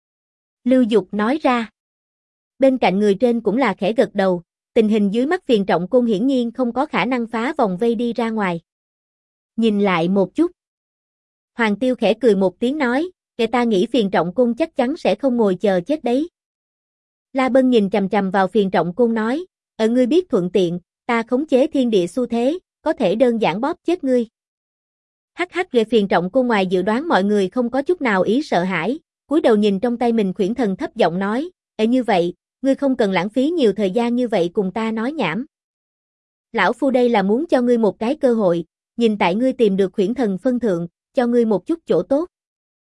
Lưu Dục nói ra. Bên cạnh người trên cũng là khẽ gật đầu, tình hình dưới mắt Phiền Trọng Côn hiển nhiên không có khả năng phá vòng vây đi ra ngoài. Nhìn lại một chút. Hoàng Tiêu khẽ cười một tiếng nói, kẻ ta nghĩ Phiền Trọng Côn chắc chắn sẽ không ngồi chờ chết đấy. La Bân nhìn chằm chằm vào Phiền Trọng Côn nói, ngươi biết thuận tiện, ta khống chế thiên địa xu thế, có thể đơn giản bóp chết ngươi. Hắc hắc ghê Phiền Trọng Côn ngoài dự đoán mọi người không có chút nào ý sợ hãi, cúi đầu nhìn trong tay mình khuyển thần thấp giọng nói, như vậy, ngươi không cần lãng phí nhiều thời gian như vậy cùng ta nói nhảm. Lão phu đây là muốn cho ngươi một cái cơ hội, nhìn tại ngươi tìm được khuyển thần phân thượng, cho ngươi một chút chỗ tốt.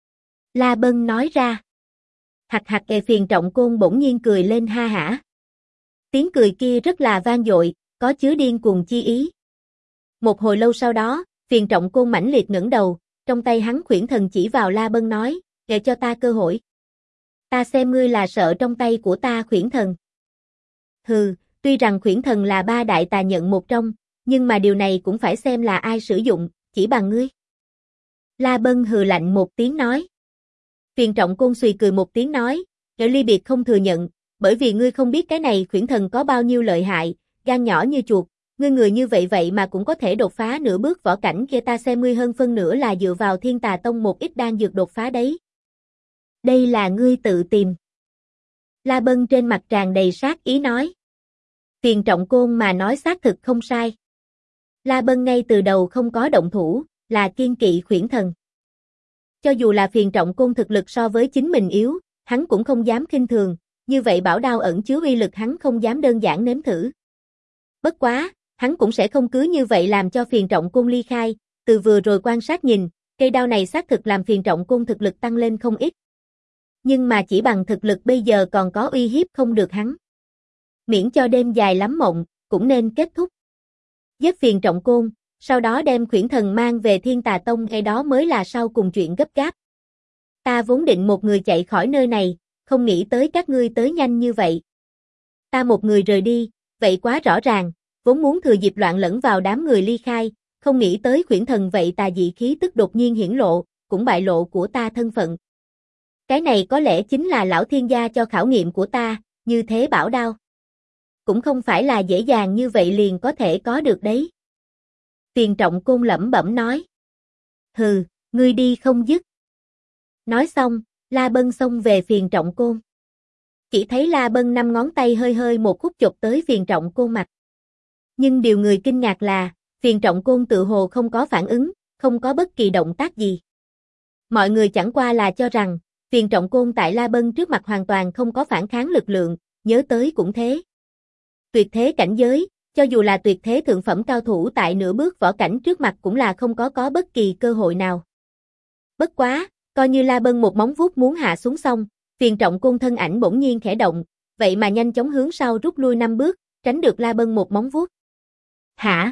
La Bân nói ra. Hạc hạc Phiền Trọng Côn bỗng nhiên cười lên ha hả. Tiếng cười kia rất là vang dội, có chứa điên cuồng chi ý. Một hồi lâu sau đó, Phiền Trọng Côn mãnh liệt ngẩng đầu, trong tay hắn khuyển thần chỉ vào La Bân nói, để cho ta cơ hội. Ta xem ngươi là sợ trong tay của ta khuyển thần. Hừ, tuy rằng khuyển thần là ba đại tà nhận một trong, nhưng mà điều này cũng phải xem là ai sử dụng, chỉ bằng ngươi. La Bân hừ lạnh một tiếng nói. Phiền Trọng Côn xùy cười một tiếng nói, ly biệt không thừa nhận, bởi vì ngươi không biết cái này khuyển thần có bao nhiêu lợi hại, gan nhỏ như chuột, ngươi người như vậy mà cũng có thể đột phá nửa bước võ cảnh kia ta xem ngươi hơn phân nửa là dựa vào Thiên Tà Tông một ít đan dược đột phá đấy. Đây là ngươi tự tìm. La Bân trên mặt tràn đầy sát ý nói. Phiền Trọng Côn mà nói xác thực không sai. La Bân ngay từ đầu không có động thủ, là kiên kỵ khuyển thần. Cho dù là Phiền Trọng Côn thực lực so với chính mình yếu, hắn cũng không dám khinh thường, như vậy bảo đao ẩn chứa uy lực hắn không dám đơn giản nếm thử. Bất quá, hắn cũng sẽ không cứ như vậy làm cho Phiền Trọng Côn ly khai, từ vừa rồi quan sát nhìn, cây đao này xác thực làm Phiền Trọng Côn thực lực tăng lên không ít. Nhưng mà chỉ bằng thực lực bây giờ còn có uy hiếp không được hắn. Miễn cho đêm dài lắm mộng, cũng nên kết thúc. Giết Phiền Trọng Côn, sau đó đem khuyển thần mang về Thiên Tà Tông đó mới là sau cùng chuyện gấp gáp. Ta vốn định một người chạy khỏi nơi này, không nghĩ tới các ngươi tới nhanh như vậy. Ta một người rời đi, vậy quá rõ ràng, vốn muốn thừa dịp loạn lẫn vào đám người ly khai, không nghĩ tới khuyển thần vậy tà dị khí tức đột nhiên hiển lộ, cũng bại lộ của ta thân phận. Cái này có lẽ chính là lão thiên gia cho khảo nghiệm của ta, như thế bảo đao. Cũng không phải là dễ dàng như vậy liền có thể có được đấy. Phiền Trọng Côn lẩm bẩm nói. Hừ, ngươi đi không dứt. Nói xong, La Bân xông về Phiền Trọng Côn. Chỉ thấy La Bân năm ngón tay hơi hơi một khúc chộp tới Phiền Trọng Côn mặt. Nhưng điều người kinh ngạc là, Phiền Trọng Côn tự hồ không có phản ứng, không có bất kỳ động tác gì. Mọi người chẳng qua là cho rằng, Phiền Trọng Côn tại La Bân trước mặt hoàn toàn không có phản kháng lực lượng, nhớ tới cũng thế. Tuyệt thế cảnh giới, cho dù là tuyệt thế thượng phẩm cao thủ tại nửa bước võ cảnh trước mặt cũng là không có bất kỳ cơ hội nào. Bất quá, coi như La Bân một móng vuốt muốn hạ xuống xong, Phiền Trọng Côn thân ảnh bỗng nhiên khẽ động, vậy mà nhanh chóng hướng sau rút lui 5 bước, tránh được La Bân một móng vuốt. Hả?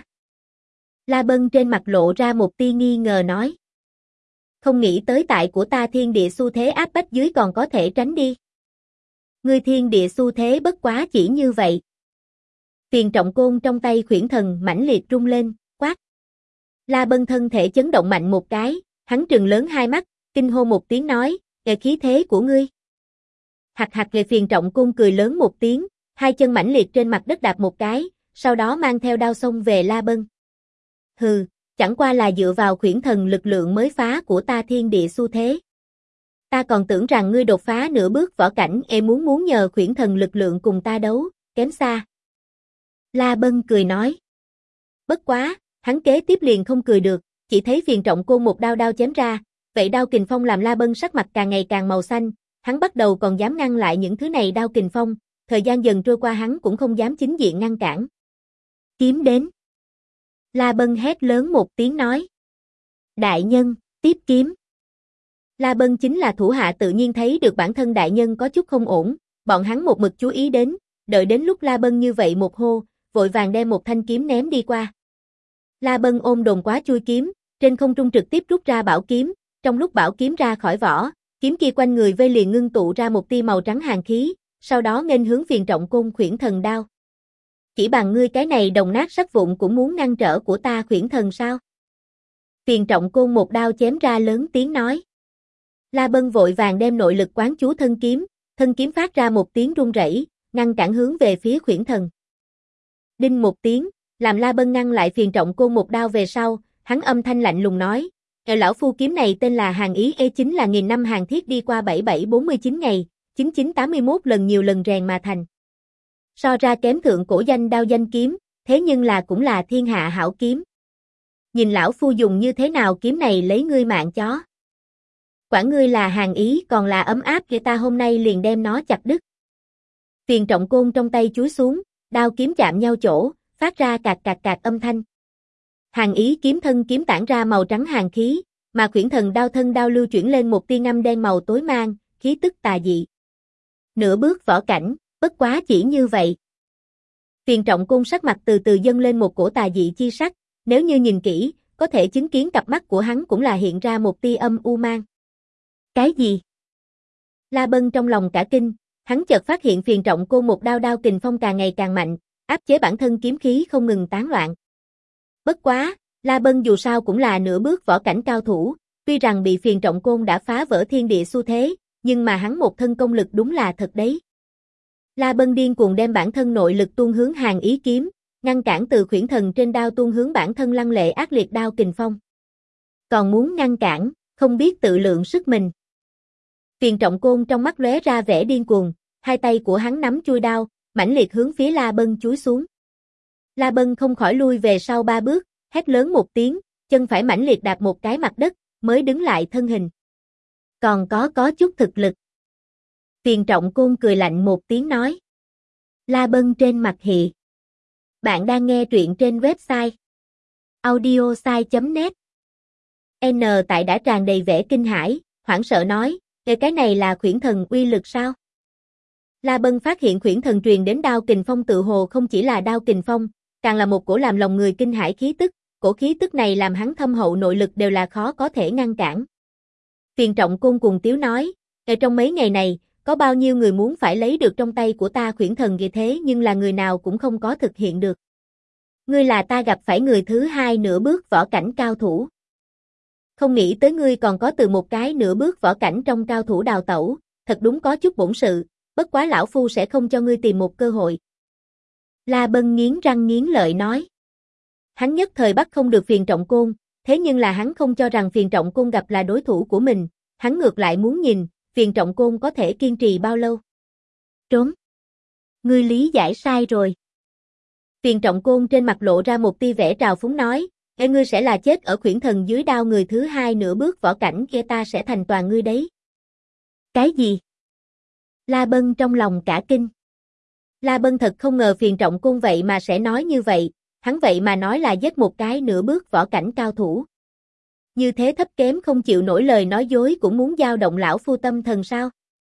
La Bân trên mặt lộ ra một tia nghi ngờ nói. Không nghĩ tới tại của ta thiên địa xu thế áp bách dưới còn có thể tránh đi. Ngươi thiên địa xu thế bất quá chỉ như vậy. Phiền Trọng Côn trong tay khuyển thần mãnh liệt rung lên, quát. La Bân thân thể chấn động mạnh một cái, hắn trừng lớn hai mắt, kinh hô một tiếng nói, khí thế của ngươi. Hạc hạc về Phiền Trọng Côn cười lớn một tiếng, hai chân mãnh liệt trên mặt đất đạp một cái, sau đó mang theo đao xông về La Bân. Hừ, chẳng qua là dựa vào khuyển thần lực lượng mới phá của ta thiên địa xu thế. Ta còn tưởng rằng ngươi đột phá nửa bước võ cảnh muốn nhờ khuyển thần lực lượng cùng ta đấu, kém xa. La Bân cười nói. Bất quá, hắn kế tiếp liền không cười được, chỉ thấy Phiền Trọng Côn một đao chém ra, vậy đao kình phong làm La Bân sắc mặt càng ngày càng màu xanh, hắn bắt đầu còn dám ngăn lại những thứ này đao kình phong, thời gian dần trôi qua hắn cũng không dám chính diện ngăn cản. Kiếm đến. La Bân hét lớn một tiếng nói. Đại nhân, tiếp kiếm. La Bân chính là thủ hạ tự nhiên thấy được bản thân đại nhân có chút không ổn, bọn hắn một mực chú ý đến, đợi đến lúc La Bân như vậy một hô, vội vàng đem một thanh kiếm ném đi qua. La Bân ôm đồn quá chui kiếm, trên không trung trực tiếp rút ra bảo kiếm, trong lúc bảo kiếm ra khỏi vỏ, kiếm kia quanh người vây liền ngưng tụ ra một tia màu trắng hàn khí, sau đó nghênh hướng Phiền Trọng Côn khuyển thần đao. Chỉ bằng ngươi cái này đồng nát sắt vụn cũng muốn ngăn trở của ta khuyển thần sao? Phiền Trọng Côn một đao chém ra lớn tiếng nói. La Bân vội vàng đem nội lực quán chú thân kiếm phát ra một tiếng rung rẩy, ngăn cản hướng về phía khuyển thần. Đinh một tiếng, làm La Bân ngăn lại Phiền Trọng Côn một đao về sau, hắn âm thanh lạnh lùng nói, lão phu kiếm này tên là Hàn Ý chính là nghìn năm hàn thiết đi qua 7749 ngày, 9981 lần nhiều lần rèn mà thành. So ra kém thượng cổ danh đao danh kiếm, thế nhưng là cũng là thiên hạ hảo kiếm. Nhìn lão phu dùng như thế nào kiếm này lấy ngươi mạng chó. Quản ngươi là Hàn Ý còn là ấm áp kia ta hôm nay liền đem nó chặt đứt. Phiền Trọng Côn trong tay chúi xuống, đao kiếm chạm nhau chỗ, phát ra cạc cạc âm thanh. Hàn Ý kiếm thân kiếm tản ra màu trắng hàn khí, mà khuyển thần đao thân đao lưu chuyển lên một tia ngăm đen màu tối mang, khí tức tà dị. Nửa bước võ cảnh, bất quá chỉ như vậy. Phiền Trọng Côn sắc mặt từ từ dâng lên một cổ tà dị chi sắc, nếu như nhìn kỹ, có thể chứng kiến cặp mắt của hắn cũng là hiện ra một tia âm u mang. Cái gì? La Bân trong lòng cả kinh, hắn chợt phát hiện Phiền Trọng Côn một đao kình phong càng ngày càng mạnh, áp chế bản thân kiếm khí không ngừng tán loạn. Bất quá, La Bân dù sao cũng là nửa bước võ cảnh cao thủ, tuy rằng bị Phiền Trọng Côn đã phá vỡ thiên địa xu thế, nhưng mà hắn một thân công lực đúng là thật đấy. La Bân điên cuồng đem bản thân nội lực tuôn hướng Hàn Ý kiếm, ngăn cản từ khuyển thần trên đao tuôn hướng bản thân lăng lệ ác liệt đao kình phong. Còn muốn ngăn cản, không biết tự lượng sức mình. Phiền Trọng Côn trong mắt lóe ra vẻ điên cuồng, hai tay của hắn nắm chuôi đao, mãnh liệt hướng phía La Bân chúi xuống. La Bân không khỏi lui về sau 3 bước, hét lớn một tiếng, chân phải mãnh liệt đạp một cái mặt đất, mới đứng lại thân hình. Còn có chút thực lực. Phiền Trọng Côn cười lạnh một tiếng nói. La Bân trên mặt hị. Bạn đang nghe truyện trên website audiosai.net. N tại đã tràn đầy vẻ kinh hãi, hoảng sợ nói, cái này là khuyển thần uy lực sao? La Bân phát hiện khuyển thần truyền đến đao kình phong tự hồ không chỉ là đao kình phong, càng là một cổ làm lòng người kinh hãi khí tức, cổ khí tức này làm hắn thâm hậu nội lực đều là khó có thể ngăn cản. Phiền Trọng Côn cùng tiếu nói, trong mấy ngày này, có bao nhiêu người muốn phải lấy được trong tay của ta khuyển thần như thế nhưng là người nào cũng không có thực hiện được. Ngươi là ta gặp phải người thứ hai nửa bước võ cảnh cao thủ. Không nghĩ tới ngươi còn có từ một cái nửa bước võ cảnh trong cao thủ đào tẩu, thật đúng có chút bổn sự, bất quá lão phu sẽ không cho ngươi tìm một cơ hội. La Bân nghiến răng nghiến lợi nói. Hắn nhất thời bắt không được Phiền Trọng Côn, thế nhưng là hắn không cho rằng Phiền Trọng Côn gặp là đối thủ của mình, hắn ngược lại muốn nhìn, Phiền Trọng Côn có thể kiên trì bao lâu. Trốn. Ngươi lý giải sai rồi. Phiền Trọng Côn trên mặt lộ ra một tia vẻ trào phúng nói, ngươi sẽ là chết ở Khuyển Thần dưới đao người thứ hai nửa bước võ cảnh kia, ta sẽ thành toàn ngươi đấy. Cái gì? La Bân trong lòng cả kinh. La Bân thật không ngờ Phiền Trọng Côn vậy mà sẽ nói như vậy, hắn vậy mà nói là giết một cái nửa bước võ cảnh cao thủ. Như thế thấp kém không chịu nổi lời nói dối cũng muốn dao động lão phu tâm thần sao?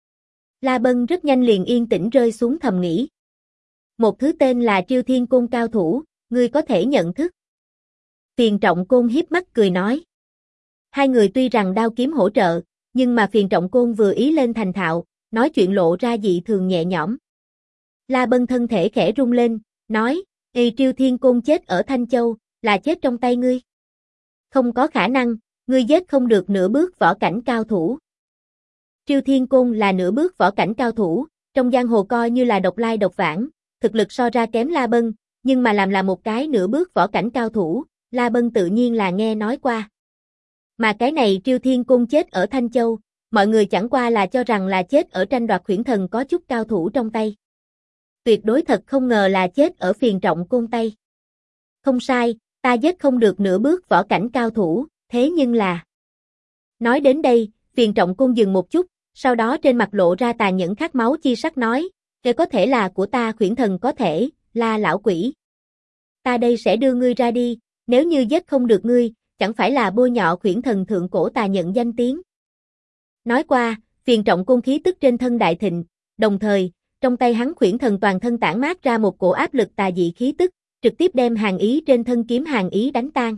La Bân rất nhanh liền yên tĩnh rơi xuống thầm nghĩ. Một thứ tên là Triêu Thiên Côn cao thủ, ngươi có thể nhận thức. Phiền Trọng Côn hiếp mắt cười nói. Hai người tuy rằng đao kiếm hỗ trợ, nhưng mà Phiền Trọng Côn vừa ý lên thành thạo, nói chuyện lộ ra dị thường nhẹ nhõm. La Bân thân thể khẽ rung lên, nói, Triêu Thiên Côn chết ở Thanh Châu, là chết trong tay ngươi. Không có khả năng, ngươi giết không được nửa bước võ cảnh cao thủ. Triêu Thiên Côn là nửa bước võ cảnh cao thủ, trong giang hồ coi như là độc lai độc vãng, thực lực so ra kém La Bân, nhưng mà làm là một cái nửa bước võ cảnh cao thủ, La Bân tự nhiên là nghe nói qua. Mà cái này Triêu Thiên Côn chết ở Thanh Châu, mọi người chẳng qua là cho rằng là chết ở tranh đoạt Khuyển Thần có chút cao thủ trong tay. Tuyệt đối thật không ngờ là chết ở Phiền Trọng Côn tay. Không sai, ta giết không được nửa bước võ cảnh cao thủ, thế nhưng là... Nói đến đây, Phiền Trọng Côn dừng một chút, sau đó trên mặt lộ ra tàn nhẫn khát máu chi sắc nói, cái có thể là của ta Khuyển Thần có thể, La lão quỷ. Ta đây sẽ đưa ngươi ra đi, nếu như giết không được ngươi, chẳng phải là bôi nhọ Khuyển Thần thượng cổ tà nhận danh tiếng. Nói qua, Phiền Trọng Côn khí tức trên thân đại thịnh, đồng thời, trong tay hắn Khuyển Thần toàn thân tản mát ra một cổ áp lực tà dị khí tức, trực tiếp đem Hàn Ý trên thân kiếm Hàn Ý đánh tan.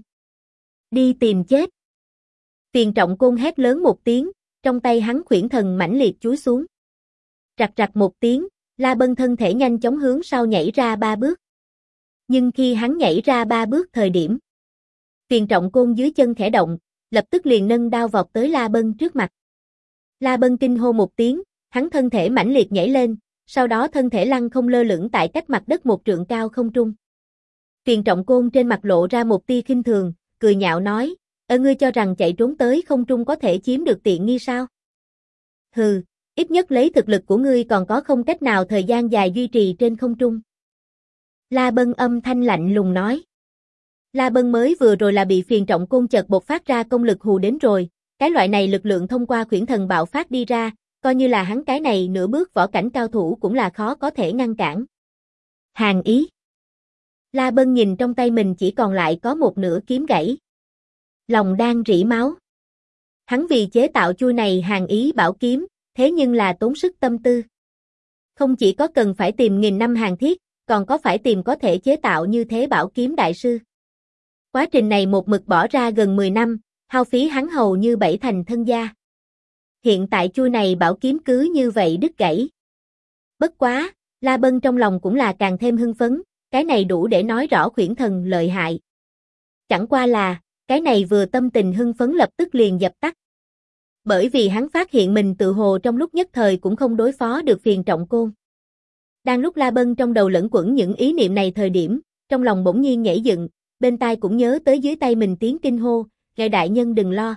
Đi tìm chết. Phiền Trọng Côn hét lớn một tiếng, trong tay hắn Khuyển Thần mãnh liệt chúi xuống. Rặc rặc một tiếng, La Bân thân thể nhanh chóng hướng sau nhảy ra 3 bước. Nhưng khi hắn nhảy ra 3 bước thời điểm, Phiền Trọng Côn dưới chân khẽ động, lập tức liền nâng đao vọt tới La Bân trước mặt. La Bân kinh hô một tiếng, hắn thân thể mãnh liệt nhảy lên, sau đó thân thể lăng không lơ lửng tại cách mặt đất 1 trượng cao không trung. Phiền Trọng Côn trên mặt lộ ra một tia khinh thường, cười nhạo nói, ngươi cho rằng chạy trốn tới không trung có thể chiếm được tiện nghi sao? Hừ, ít nhất lấy thực lực của ngươi còn có không cách nào thời gian dài duy trì trên không trung. La Bân âm thanh lạnh lùng nói. La Bân mới vừa rồi là bị Phiền Trọng Côn chợt bộc phát ra công lực hù đến rồi, cái loại này lực lượng thông qua Khuyển Thần bạo phát đi ra, coi như là hắn cái này nửa bước võ cảnh cao thủ cũng là khó có thể ngăn cản. Hàn Ý. La Bân nhìn trong tay mình chỉ còn lại có một nửa kiếm gãy. Lòng đang rỉ máu. Hắn vì chế tạo chuôi này Hàn Ý bảo kiếm, thế nhưng là tốn sức tâm tư. Không chỉ có cần phải tìm nghìn năm hàn thiết, còn có phải tìm có thể chế tạo như thế bảo kiếm đại sư. Quá trình này một mực bỏ ra gần 10 năm, hao phí hắn hầu như 7 thành thân gia. Hiện tại chuôi này bảo kiếm cứ như vậy đứt gãy. Bất quá, La Bân trong lòng cũng là càng thêm hưng phấn, cái này đủ để nói rõ Khuyển Thần lợi hại. Chẳng qua là, cái này vừa tâm tình hưng phấn lập tức liền dập tắt. Bởi vì hắn phát hiện mình tự hồ trong lúc nhất thời cũng không đối phó được Phiền Trọng Côn. Đang lúc La Bân trong đầu lẫn quẩn những ý niệm này thời điểm, trong lòng bỗng nhiên nhảy dựng, bên tai cũng nhớ tới dưới tay mình tiếng kinh hô, ngài đại nhân đừng lo.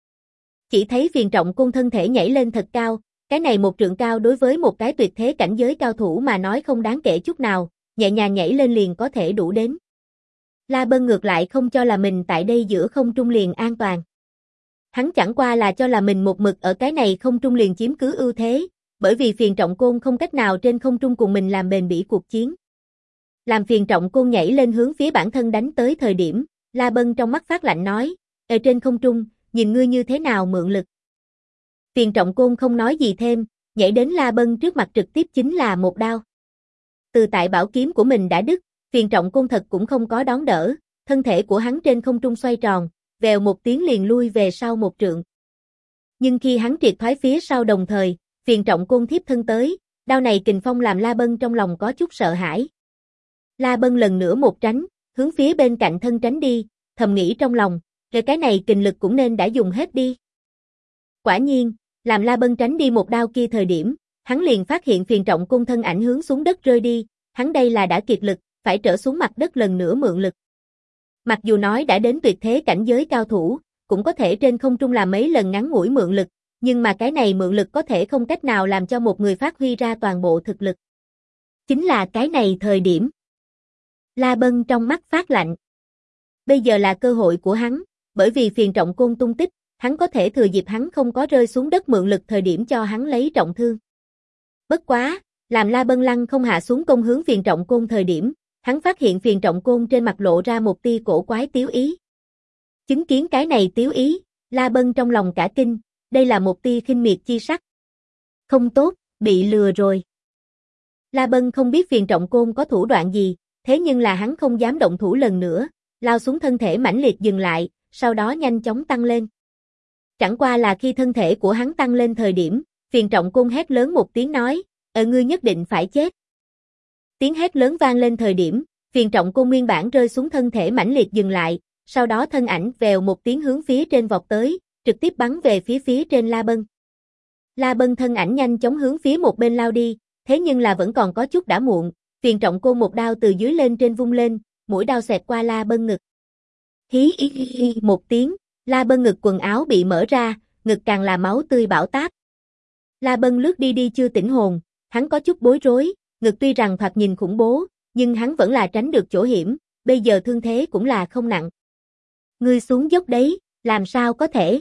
Chỉ thấy Phiền Trọng Côn thân thể nhảy lên thật cao, cái này 1 trượng cao đối với một cái tuyệt thế cảnh giới cao thủ mà nói không đáng kể chút nào, nhẹ nhàng nhảy lên liền có thể đủ đến. La Bân ngược lại không cho là mình tại đây giữa không trung liền an toàn. Hắn chẳng qua là cho là mình một mực ở cái này không trung liền chiếm cứ ưu thế, bởi vì Phiền Trọng Côn không cách nào trên không trung cùng mình làm bền bỉ cuộc chiến. Làm Phiền Trọng Côn nhảy lên hướng phía bản thân đánh tới thời điểm, La Bân trong mắt phát lạnh nói, ở trên không trung, nhìn ngươi như thế nào mượn lực. Phiền Trọng Côn không nói gì thêm, nhảy đến La Bân trước mặt trực tiếp chính là một đao. Từ tại bảo kiếm của mình đã đứt, Phiền Trọng Côn thật cũng không có đón đỡ, thân thể của hắn trên không trung xoay tròn, vèo một tiếng liền lui về sau 1 trượng. Nhưng khi hắn triệt thoái phía sau đồng thời, Phiền Trọng Côn thiếp thân tới, đao này kình phong làm La Bân trong lòng có chút sợ hãi. La Bân lần nữa một tránh, hướng phía bên cạnh thân tránh đi, thầm nghĩ trong lòng, cái này kình lực cũng nên đã dùng hết đi. Quả nhiên, làm La Bân tránh đi một đao kia thời điểm, hắn liền phát hiện Phiền Trọng Côn thân ảnh hướng xuống đất rơi đi, hắn đây là đã kiệt lực, phải trở xuống mặt đất lần nữa mượn lực. Mặc dù nói đã đến tuyệt thế cảnh giới cao thủ, cũng có thể trên không trung làm mấy lần ngắn ngủi mượn lực, nhưng mà cái này mượn lực có thể không cách nào làm cho một người phát huy ra toàn bộ thực lực. Chính là cái này thời điểm. La Bân trong mắt phát lạnh. Bây giờ là cơ hội của hắn, bởi vì Phiền Trọng Côn tung tích, hắn có thể thừa dịp hắn không có rơi xuống đất mượn lực thời điểm cho hắn lấy trọng thương. Bất quá, làm La Bân lăng không hạ xuống công hướng Phiền Trọng Côn thời điểm, hắn phát hiện Phiền Trọng Côn trên mặt lộ ra một tia cổ quái tiếu ý. Chứng kiến cái này tiếu ý, La Bân trong lòng cả kinh, đây là một tia khinh miệt chi sắc. Không tốt, bị lừa rồi. La Bân không biết Phiền Trọng Côn có thủ đoạn gì, thế nhưng là hắn không dám động thủ lần nữa, lao xuống thân thể mãnh liệt dừng lại, sau đó nhanh chóng tăng lên. Chẳng qua là khi thân thể của hắn tăng lên thời điểm, Phiền Trọng Côn hét lớn một tiếng nói, ngươi nhất định phải chết. Tiếng hét lớn vang lên thời điểm, Phiền Trọng Côn nguyên bản rơi xuống thân thể mãnh liệt dừng lại, sau đó thân ảnh vèo một tiếng hướng phía trên vọt tới, trực tiếp bắn về phía trên La Bân. La Bân thân ảnh nhanh chóng hướng phía một bên lao đi, thế nhưng là vẫn còn có chút đã muộn, Phiền Trọng Côn một đao từ dưới lên trên vung lên, mũi đao xẹt qua La Bân ngực. Hí một tiếng, La Bân ngực quần áo bị mở ra, ngực càng là máu tươi bão táp. La Bân lướt đi chưa tỉnh hồn, hắn có chút bối rối, ngực tuy rằng thoạt nhìn khủng bố, nhưng hắn vẫn là tránh được chỗ hiểm, bây giờ thương thế cũng là không nặng. Ngươi xuống dốc đấy, làm sao có thể?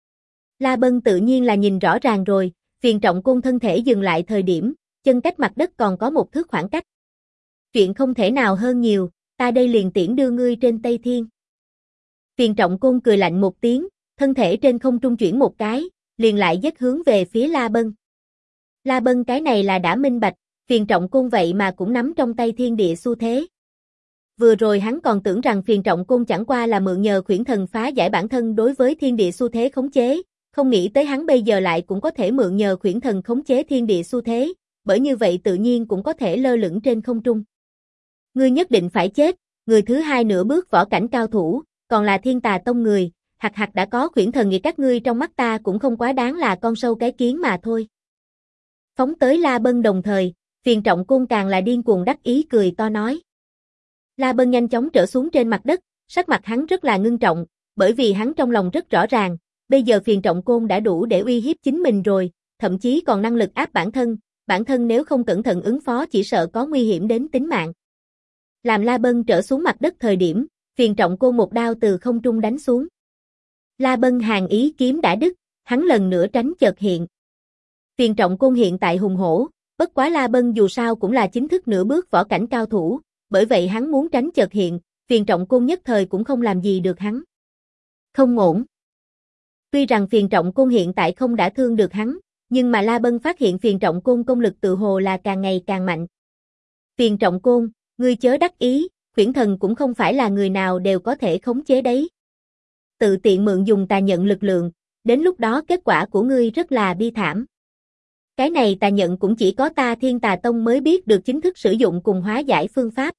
La Bân tự nhiên là nhìn rõ ràng rồi, Phiền Trọng Côn thân thể dừng lại thời điểm, chân cách mặt đất còn có một thước khoảng cách. Chuyện không thể nào hơn nhiều, ta đây liền tiễn đưa ngươi trên Tây Thiên. Phiền Trọng Côn cười lạnh một tiếng, thân thể trên không trung chuyển một cái, liền lại dứt hướng về phía La Bân. La Bân cái này là đã minh bạch, Phiền Trọng Côn vậy mà cũng nắm trong tay thiên địa xu thế. Vừa rồi hắn còn tưởng rằng Phiền Trọng Côn chẳng qua là mượn nhờ Khuyển Thần phá giải bản thân đối với thiên địa xu thế khống chế, không nghĩ tới hắn bây giờ lại cũng có thể mượn nhờ Khuyển Thần khống chế thiên địa xu thế, bởi như vậy tự nhiên cũng có thể lơ lửng trên không trung. Ngươi nhất định phải chết, người thứ hai nửa bước võ cảnh cao thủ, còn là Thiên Tà Tông người, hặc đã có Khuyển Thần nghĩ các ngươi trong mắt ta cũng không quá đáng là con sâu cái kiến mà thôi. Phóng tới La Bân đồng thời, Phiền Trọng Côn càng là điên cuồng đắc ý cười to nói. La Bân nhanh chóng trở xuống trên mặt đất, sắc mặt hắn rất là ngưng trọng, bởi vì hắn trong lòng rất rõ ràng, bây giờ Phiền Trọng Côn đã đủ để uy hiếp chính mình rồi, thậm chí còn năng lực áp bản thân nếu không cẩn thận ứng phó chỉ sợ có nguy hiểm đến tính mạng. Làm La Bân trở xuống mặt đất thời điểm, Phiền Trọng Côn một đao từ không trung đánh xuống. La Bân hàng ý kiếm đã đứt, hắn lần nữa tránh chợt hiện. Phiền Trọng Côn hiện tại hùng hổ, bất quá La Bân dù sao cũng là chính thức nửa bước võ cảnh cao thủ, bởi vậy hắn muốn tránh chợt hiện, Phiền Trọng Côn nhất thời cũng không làm gì được hắn. Không ổn. Tuy rằng Phiền Trọng Côn hiện tại không đã thương được hắn, nhưng mà La Bân phát hiện Phiền Trọng Côn công lực tự hồ là càng ngày càng mạnh. Phiền Trọng Côn, ngươi chớ đắc ý, Khuyển Thần cũng không phải là người nào đều có thể khống chế đấy. Tự tiện mượn dùng tà nhận lực lượng, đến lúc đó kết quả của ngươi rất là bi thảm. Cái này tà nhận cũng chỉ có ta Thiên Tà Tông mới biết được chính thức sử dụng cùng hóa giải phương pháp.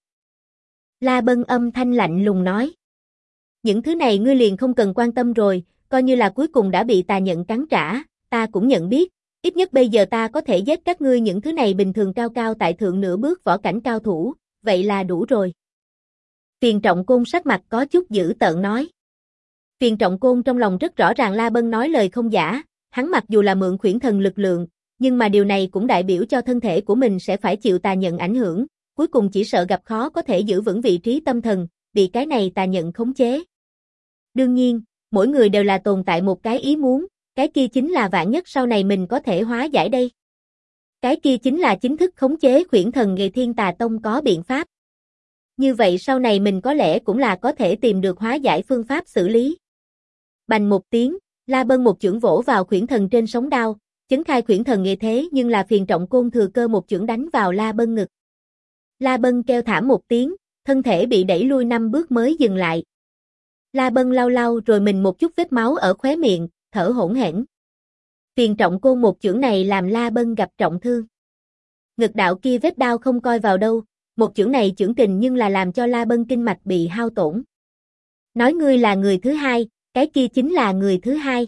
La Bân âm thanh lạnh lùng nói. Những thứ này ngươi liền không cần quan tâm rồi, coi như là cuối cùng đã bị tà nhận cắn trả, ta cũng nhận biết, ít nhất bây giờ ta có thể giết các ngươi những thứ này bình thường cao cao tại thượng nửa bước võ cảnh cao thủ, vậy là đủ rồi. Phiền Trọng Côn sắc mặt có chút dữ tợn nói. Phiền Trọng Côn trong lòng rất rõ ràng La Bân nói lời không giả, hắn mặc dù là mượn Khuyển Thần lực lượng, nhưng mà điều này cũng đại biểu cho thân thể của mình sẽ phải chịu tà nhận ảnh hưởng, cuối cùng chỉ sợ gặp khó có thể giữ vững vị trí tâm thần, bị cái này tà nhận khống chế. Đương nhiên, mỗi người đều là tồn tại một cái ý muốn, cái kia chính là vạn nhất sau này mình có thể hóa giải đây. Cái kia chính là chính thức khống chế Khuyển Thần nghề Thiên Tà Tông có biện pháp. Như vậy sau này mình có lẽ cũng là có thể tìm được hóa giải phương pháp xử lý. Bành một tiếng, La Bân một chưởng vỗ vào Khuyển Thần trên sống đao, chấn khai Khuyển Thần nghề thế nhưng là Phiền Trọng Côn thừa cơ một chưởng đánh vào La Bân ngực. La Bân kêu thảm một tiếng, thân thể bị đẩy lui 5 bước mới dừng lại. La Bân lau lau rồi mình một chút vết máu ở khóe miệng, thở hổn hển. Phiền Trọng Côn một chưởng này làm La Bân gặp trọng thương. Ngực đạo kia vết đau không coi vào đâu, một chưởng này chưởng kình nhưng là làm cho La Bân kinh mạch bị hao tổn. Nói ngươi là người thứ hai, cái kia chính là người thứ hai.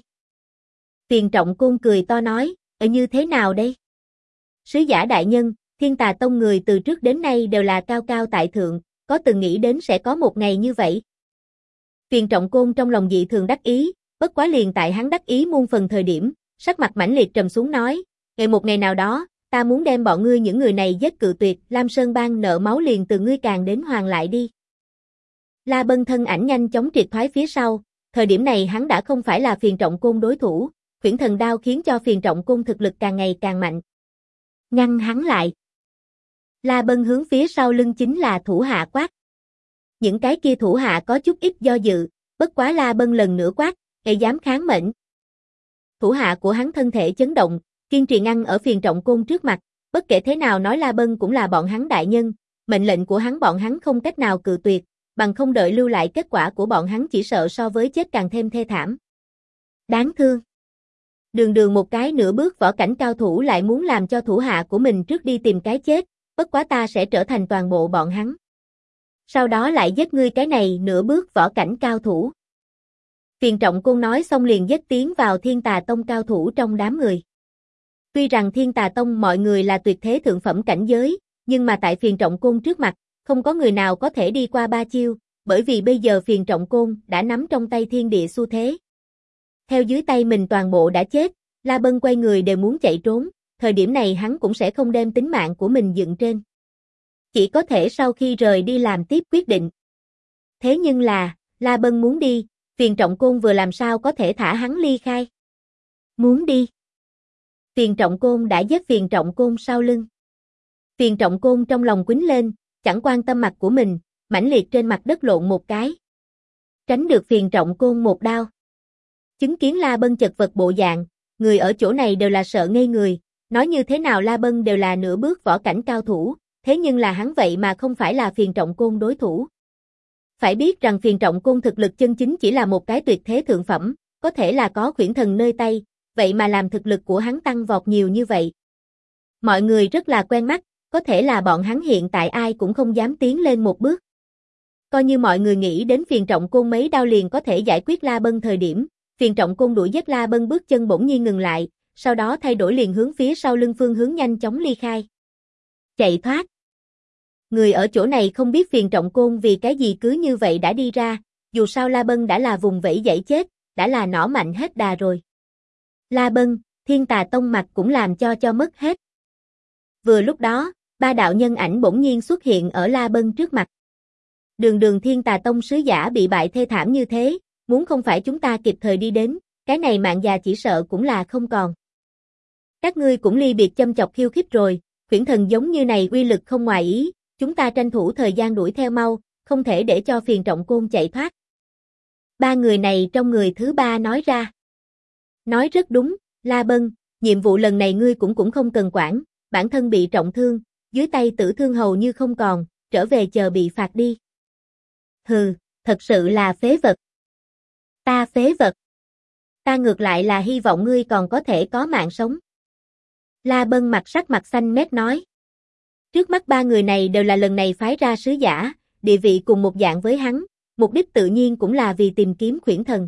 Phiền Trọng Côn cười to nói, như thế nào đây? Sứ giả đại nhân, Thiên Tà Tông người từ trước đến nay đều là cao cao tại thượng, có từng nghĩ đến sẽ có một ngày như vậy? Phiền Trọng Côn trong lòng dị thường đắc ý, bất quá liền tại hắn đắc ý muôn phần thời điểm, sắc mặt mãnh liệt trầm xuống nói, một ngày nào đó, ta muốn đem bọn ngươi những người này giết cự tuyệt, Lam Sơn Bang nợ máu liền từ ngươi càng đến hoàn lại đi. La Bân thân ảnh nhanh chóng triệt thoái phía sau, thời điểm này hắn đã không phải là Phiền Trọng Côn đối thủ, Huyễn Thần Đao khiến cho Phiền Trọng Côn thực lực càng ngày càng mạnh. Ngăn hắn lại. La Bân hướng phía sau lưng chính là thủ hạ quát. Những cái kia thủ hạ có chút ít do dự, bất quá La Bân lần nữa quát, dám kháng mệnh. Thủ hạ của hắn thân thể chấn động, kiên trì ngăn ở Phiền Trọng Côn trước mặt, bất kể thế nào nói La Bân cũng là bọn hắn đại nhân, mệnh lệnh của hắn bọn hắn không cách nào cự tuyệt, bằng không đợi lưu lại kết quả của bọn hắn chỉ sợ so với chết càng thêm thê thảm. Đáng thương. Đường đường một cái nửa bước võ cảnh cao thủ lại muốn làm cho thủ hạ của mình trước đi tìm cái chết, bất quá ta sẽ trở thành toàn bộ bọn hắn. Sau đó lại giết ngươi cái này nửa bước võ cảnh cao thủ. Phiền Trọng Côn nói xong liền dứt tiến vào Thiên Tà Tông cao thủ trong đám người. Tuy rằng Thiên Tà Tông mọi người là tuyệt thế thượng phẩm cảnh giới, nhưng mà tại Phiền Trọng Côn trước mặt, không có người nào có thể đi qua ba chiêu, bởi vì bây giờ Phiền Trọng Côn đã nắm trong tay thiên địa xu thế. Theo dưới tay mình toàn bộ đã chết, La Bân quay người đều muốn chạy trốn, thời điểm này hắn cũng sẽ không đem tính mạng của mình dựng trên. Chỉ có thể sau khi rời đi làm tiếp quyết định. Thế nhưng là, La Bân muốn đi, Phiền Trọng Côn vừa làm sao có thể thả hắn ly khai. Muốn đi. Phiền Trọng Côn đã giết Phiền Trọng Côn sau lưng. Phiền Trọng Côn trong lòng quýnh lên, chẳng quan tâm mặt của mình, mãnh liệt trên mặt đất lộn một cái. Tránh được Phiền Trọng Côn một đao. Chứng kiến La Bân chật vật bộ dạng, người ở chỗ này đều là sợ ngây người, nói như thế nào La Bân đều là nửa bước võ cảnh cao thủ, thế nhưng là hắn vậy mà không phải là Phiền Trọng Côn đối thủ. Phải biết rằng Phiền Trọng Côn thực lực chân chính chỉ là một cái tuyệt thế thượng phẩm, có thể là có Huyễn Thần nơi tay, vậy mà làm thực lực của hắn tăng vọt nhiều như vậy. Mọi người rất là quen mắt, có thể là bọn hắn hiện tại ai cũng không dám tiến lên một bước. Coi như mọi người nghĩ đến Phiền Trọng Côn mấy đao liền có thể giải quyết La Bân thời điểm, Phiền Trọng Côn đuổi giết La Bân bước chân bỗng nhiên ngừng lại, sau đó thay đổi liền hướng phía sau lưng phương hướng nhanh chóng ly khai. Chạy thoát. Người ở chỗ này không biết Phiền Trọng Côn vì cái gì cứ như vậy đã đi ra, dù sao La Bân đã là vùng vẫy dãy chết, đã là nỏ mạnh hết đà rồi. La Bân, Thiên Tà Tông mặt cũng làm cho mất hết. Vừa lúc đó, ba đạo nhân ảnh bỗng nhiên xuất hiện ở La Bân trước mặt. Đường đường Thiên Tà Tông sứ giả bị bại thê thảm như thế, muốn không phải chúng ta kịp thời đi đến, cái này mạng già chỉ sợ cũng là không còn. Các ngươi cũng ly biệt châm chọc khiêu khích rồi, Huyễn Thần giống như này uy lực không ngoài ý, chúng ta tranh thủ thời gian đuổi theo mau, không thể để cho Phiền Trọng Côn chạy thoát. Ba người này trong người thứ ba nói ra. Nói rất đúng, La Bân, nhiệm vụ lần này ngươi cũng không cần quản, bản thân bị trọng thương, dưới tay Tử Thương hầu như không còn, trở về chờ bị phạt đi. Hừ, thật sự là phế vật. Ta phế vật. Ta ngược lại là hy vọng ngươi còn có thể có mạng sống. La Bân mặt sắc mặt xanh mét nói. Trước mắt ba người này đều là lần này phái ra sứ giả, địa vị cùng một dạng với hắn, mục đích tự nhiên cũng là vì tìm kiếm Huyễn Thần.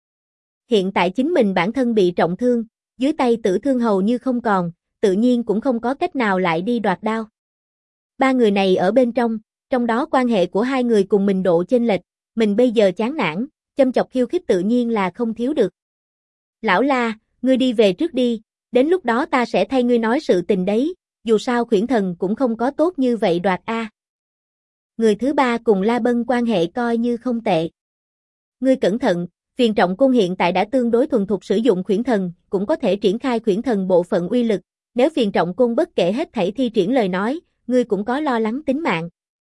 Hiện tại chính mình bản thân bị trọng thương, dưới tay Tử Thương hầu như không còn, tự nhiên cũng không có cách nào lại đi đoạt đao. Ba người này ở bên trong đó quan hệ của hai người cùng mình độ chênh lệch, mình bây giờ chán nản, châm chọc khiêu khích tự nhiên là không thiếu được. Lão La, ngươi đi về trước đi, đến lúc đó ta sẽ thay ngươi nói sự tình đấy, dù sao Huyễn Thần cũng không có tốt như vậy đoạt a. Người thứ ba cùng La Bân quan hệ coi như không tệ. Ngươi cẩn thận, Phiền Trọng Côn hiện tại đã tương đối thuần thục sử dụng Huyễn Thần, cũng có thể triển khai Huyễn Thần bộ phận uy lực, nếu Phiền Trọng Côn bất kể hết thảy thi triển lời nói, ngươi cũng có lo lắng tính mạng.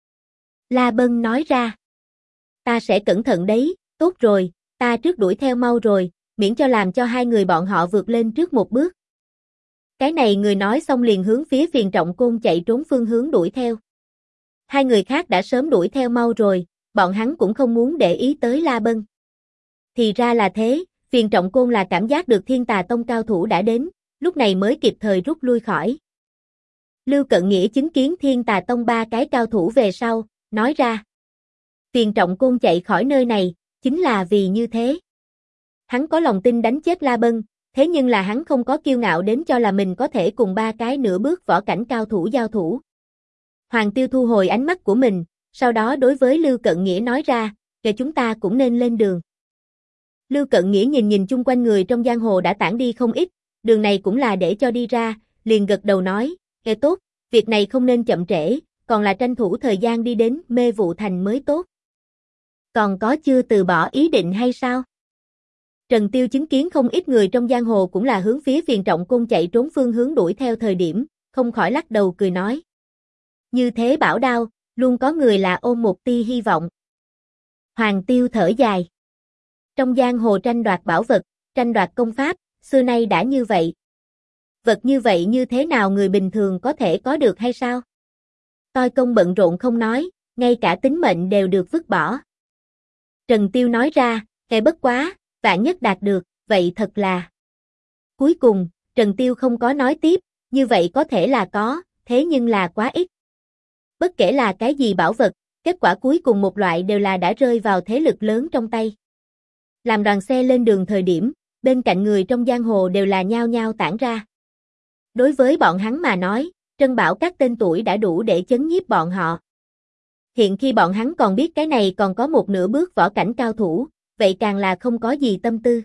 La Bân nói ra. Ta sẽ cẩn thận đấy, tốt rồi, ta trước đuổi theo mau rồi, miễn cho làm cho hai người bọn họ vượt lên trước một bước. Cái này người nói xong liền hướng phía Phiền Trọng Côn chạy trốn phương hướng đuổi theo. Hai người khác đã sớm đuổi theo mau rồi, bọn hắn cũng không muốn để ý tới La Bân. Thì ra là thế, Phiền Trọng Côn là cảm giác được Thiên Tà Tông cao thủ đã đến, lúc này mới kịp thời rút lui khỏi. Lưu Cận Nghĩa chứng kiến Thiên Tà Tông ba cái cao thủ về sau, nói ra. Phiền Trọng Côn chạy khỏi nơi này, chính là vì như thế. Hắn có lòng tin đánh chết La Bân, thế nhưng là hắn không có kiêu ngạo đến cho là mình có thể cùng ba cái nửa bước võ cảnh cao thủ giao thủ. Hoàng Tiêu thu hồi ánh mắt của mình, sau đó đối với Lưu Cận Nghĩa nói ra, kể chúng ta cũng nên lên đường. Lưu Cận Nghĩa nhìn chung quanh người trong giang hồ đã tản đi không ít, đường này cũng là để cho đi ra, liền gật đầu nói, nghe tốt, việc này không nên chậm trễ, còn là tranh thủ thời gian đi đến Mê Vụ Thành mới tốt. Còn có chưa từ bỏ ý định hay sao? Trần Tiêu chứng kiến không ít người trong giang hồ cũng là hướng phía Phiền Trọng Côn chạy trốn phương hướng đuổi theo thời điểm, không khỏi lắc đầu cười nói. Như thế bảo đao, luôn có người là ôm một tia hy vọng. Hoàng Tiêu thở dài. Trong giang hồ tranh đoạt bảo vật, tranh đoạt công pháp, xưa nay đã như vậy. Vật như vậy như thế nào người bình thường có thể có được hay sao? Toi công bận rộn không nói, ngay cả tính mệnh đều được vứt bỏ. Trần Tiêu nói ra, nghe bất quá, vạn nhất đạt được, vậy thật là. Cuối cùng, Trần Tiêu không có nói tiếp, như vậy có thể là có, thế nhưng là quá ít. Bất kể là cái gì bảo vật, kết quả cuối cùng một loại đều là đã rơi vào thế lực lớn trong tay. Làm đoàn xe lên đường thời điểm, bên cạnh người trong giang hồ đều là nhao nhao tản ra. Đối với bọn hắn mà nói, Trân Bảo các tên tuổi đã đủ để chấn nhiếp bọn họ. Hiện khi bọn hắn còn biết cái này còn có một nửa bước võ cảnh cao thủ, vậy càng là không có gì tâm tư.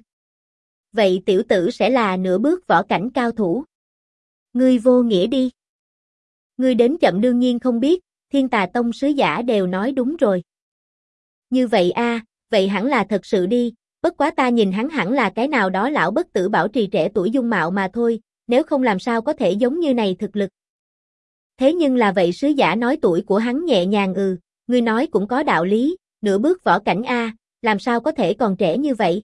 Vậy tiểu tử sẽ là nửa bước võ cảnh cao thủ. Ngươi vô nghĩa đi. Ngươi đến chậm đương nhiên không biết, Thiên Tà Tông sứ giả đều nói đúng rồi. Như vậy a, vậy hẳn là thật sự đi, bất quá ta nhìn hắn hẳn là cái nào đó lão bất tử bảo trì trẻ tuổi dung mạo mà thôi, nếu không làm sao có thể giống như này thực lực. Thế nhưng là vậy sứ giả nói tuổi của hắn nhẹ nhàng ngươi nói cũng có đạo lý, nửa bước võ cảnh a, làm sao có thể còn trẻ như vậy.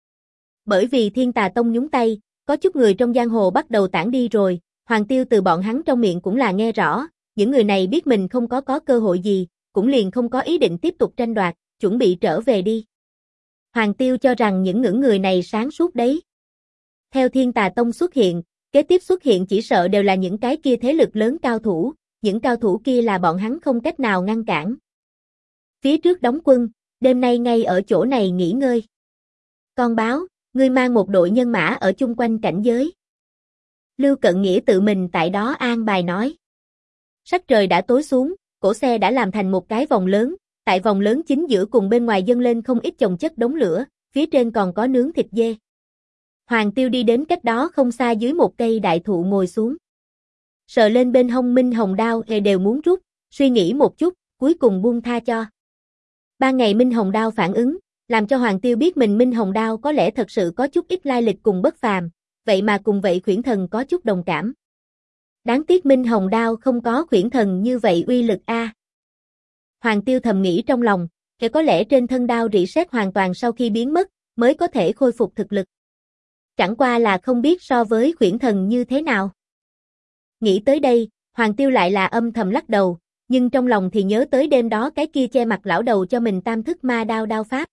Bởi vì Thiên Tà Tông nhúng tay, có chút người trong giang hồ bắt đầu tản đi rồi, Hoàng Tiêu từ bọn hắn trong miệng cũng là nghe rõ, những người này biết mình không có cơ hội gì, cũng liền không có ý định tiếp tục tranh đoạt, chuẩn bị trở về đi. Hoàng Tiêu cho rằng những người này sáng suốt đấy. Theo Thiên Tà Tông xuất hiện, kế tiếp xuất hiện chỉ sợ đều là những cái kia thế lực lớn cao thủ, những cao thủ kia là bọn hắn không cách nào ngăn cản. Phía trước đóng quân, đêm nay ngay ở chỗ này nghỉ ngơi. Con báo, ngươi mang một đội nhân mã ở chung quanh cảnh giới. Lưu Cận Nghĩa tự mình tại đó an bài nói. Sắc trời đã tối xuống, cỗ xe đã làm thành một cái vòng lớn, tại vòng lớn chính giữa cùng bên ngoài dâng lên không ít chồng chất đống lửa, phía trên còn có nướng thịt dê. Hoàng Tiêu đi đến cách đó không xa dưới một cây đại thụ ngồi xuống. Sờ lên bên hông Minh Hồng đao đều muốn rút, suy nghĩ một chút, cuối cùng buông tha cho. Ban ngày Minh Hồng đao phản ứng, làm cho Hoàng Tiêu biết mình Minh Hồng đao có lẽ thật sự có chút ít lai lịch cùng bất phàm, vậy mà cùng vậy Khuyển Thần có chút đồng cảm. Đáng tiếc Minh Hồng đao không có Khuyển Thần như vậy uy lực a. Hoàng Tiêu thầm nghĩ trong lòng, có lẽ trên thân đao rỉ sét hoàn toàn sau khi biến mất, mới có thể khôi phục thực lực. Chẳng qua là không biết so với Khuyển Thần như thế nào. Nghĩ tới đây, Hoàng Tiêu lại là âm thầm lắc đầu, nhưng trong lòng thì nhớ tới đêm đó cái kia che mặt lão đầu cho mình tam thức ma đao đao pháp.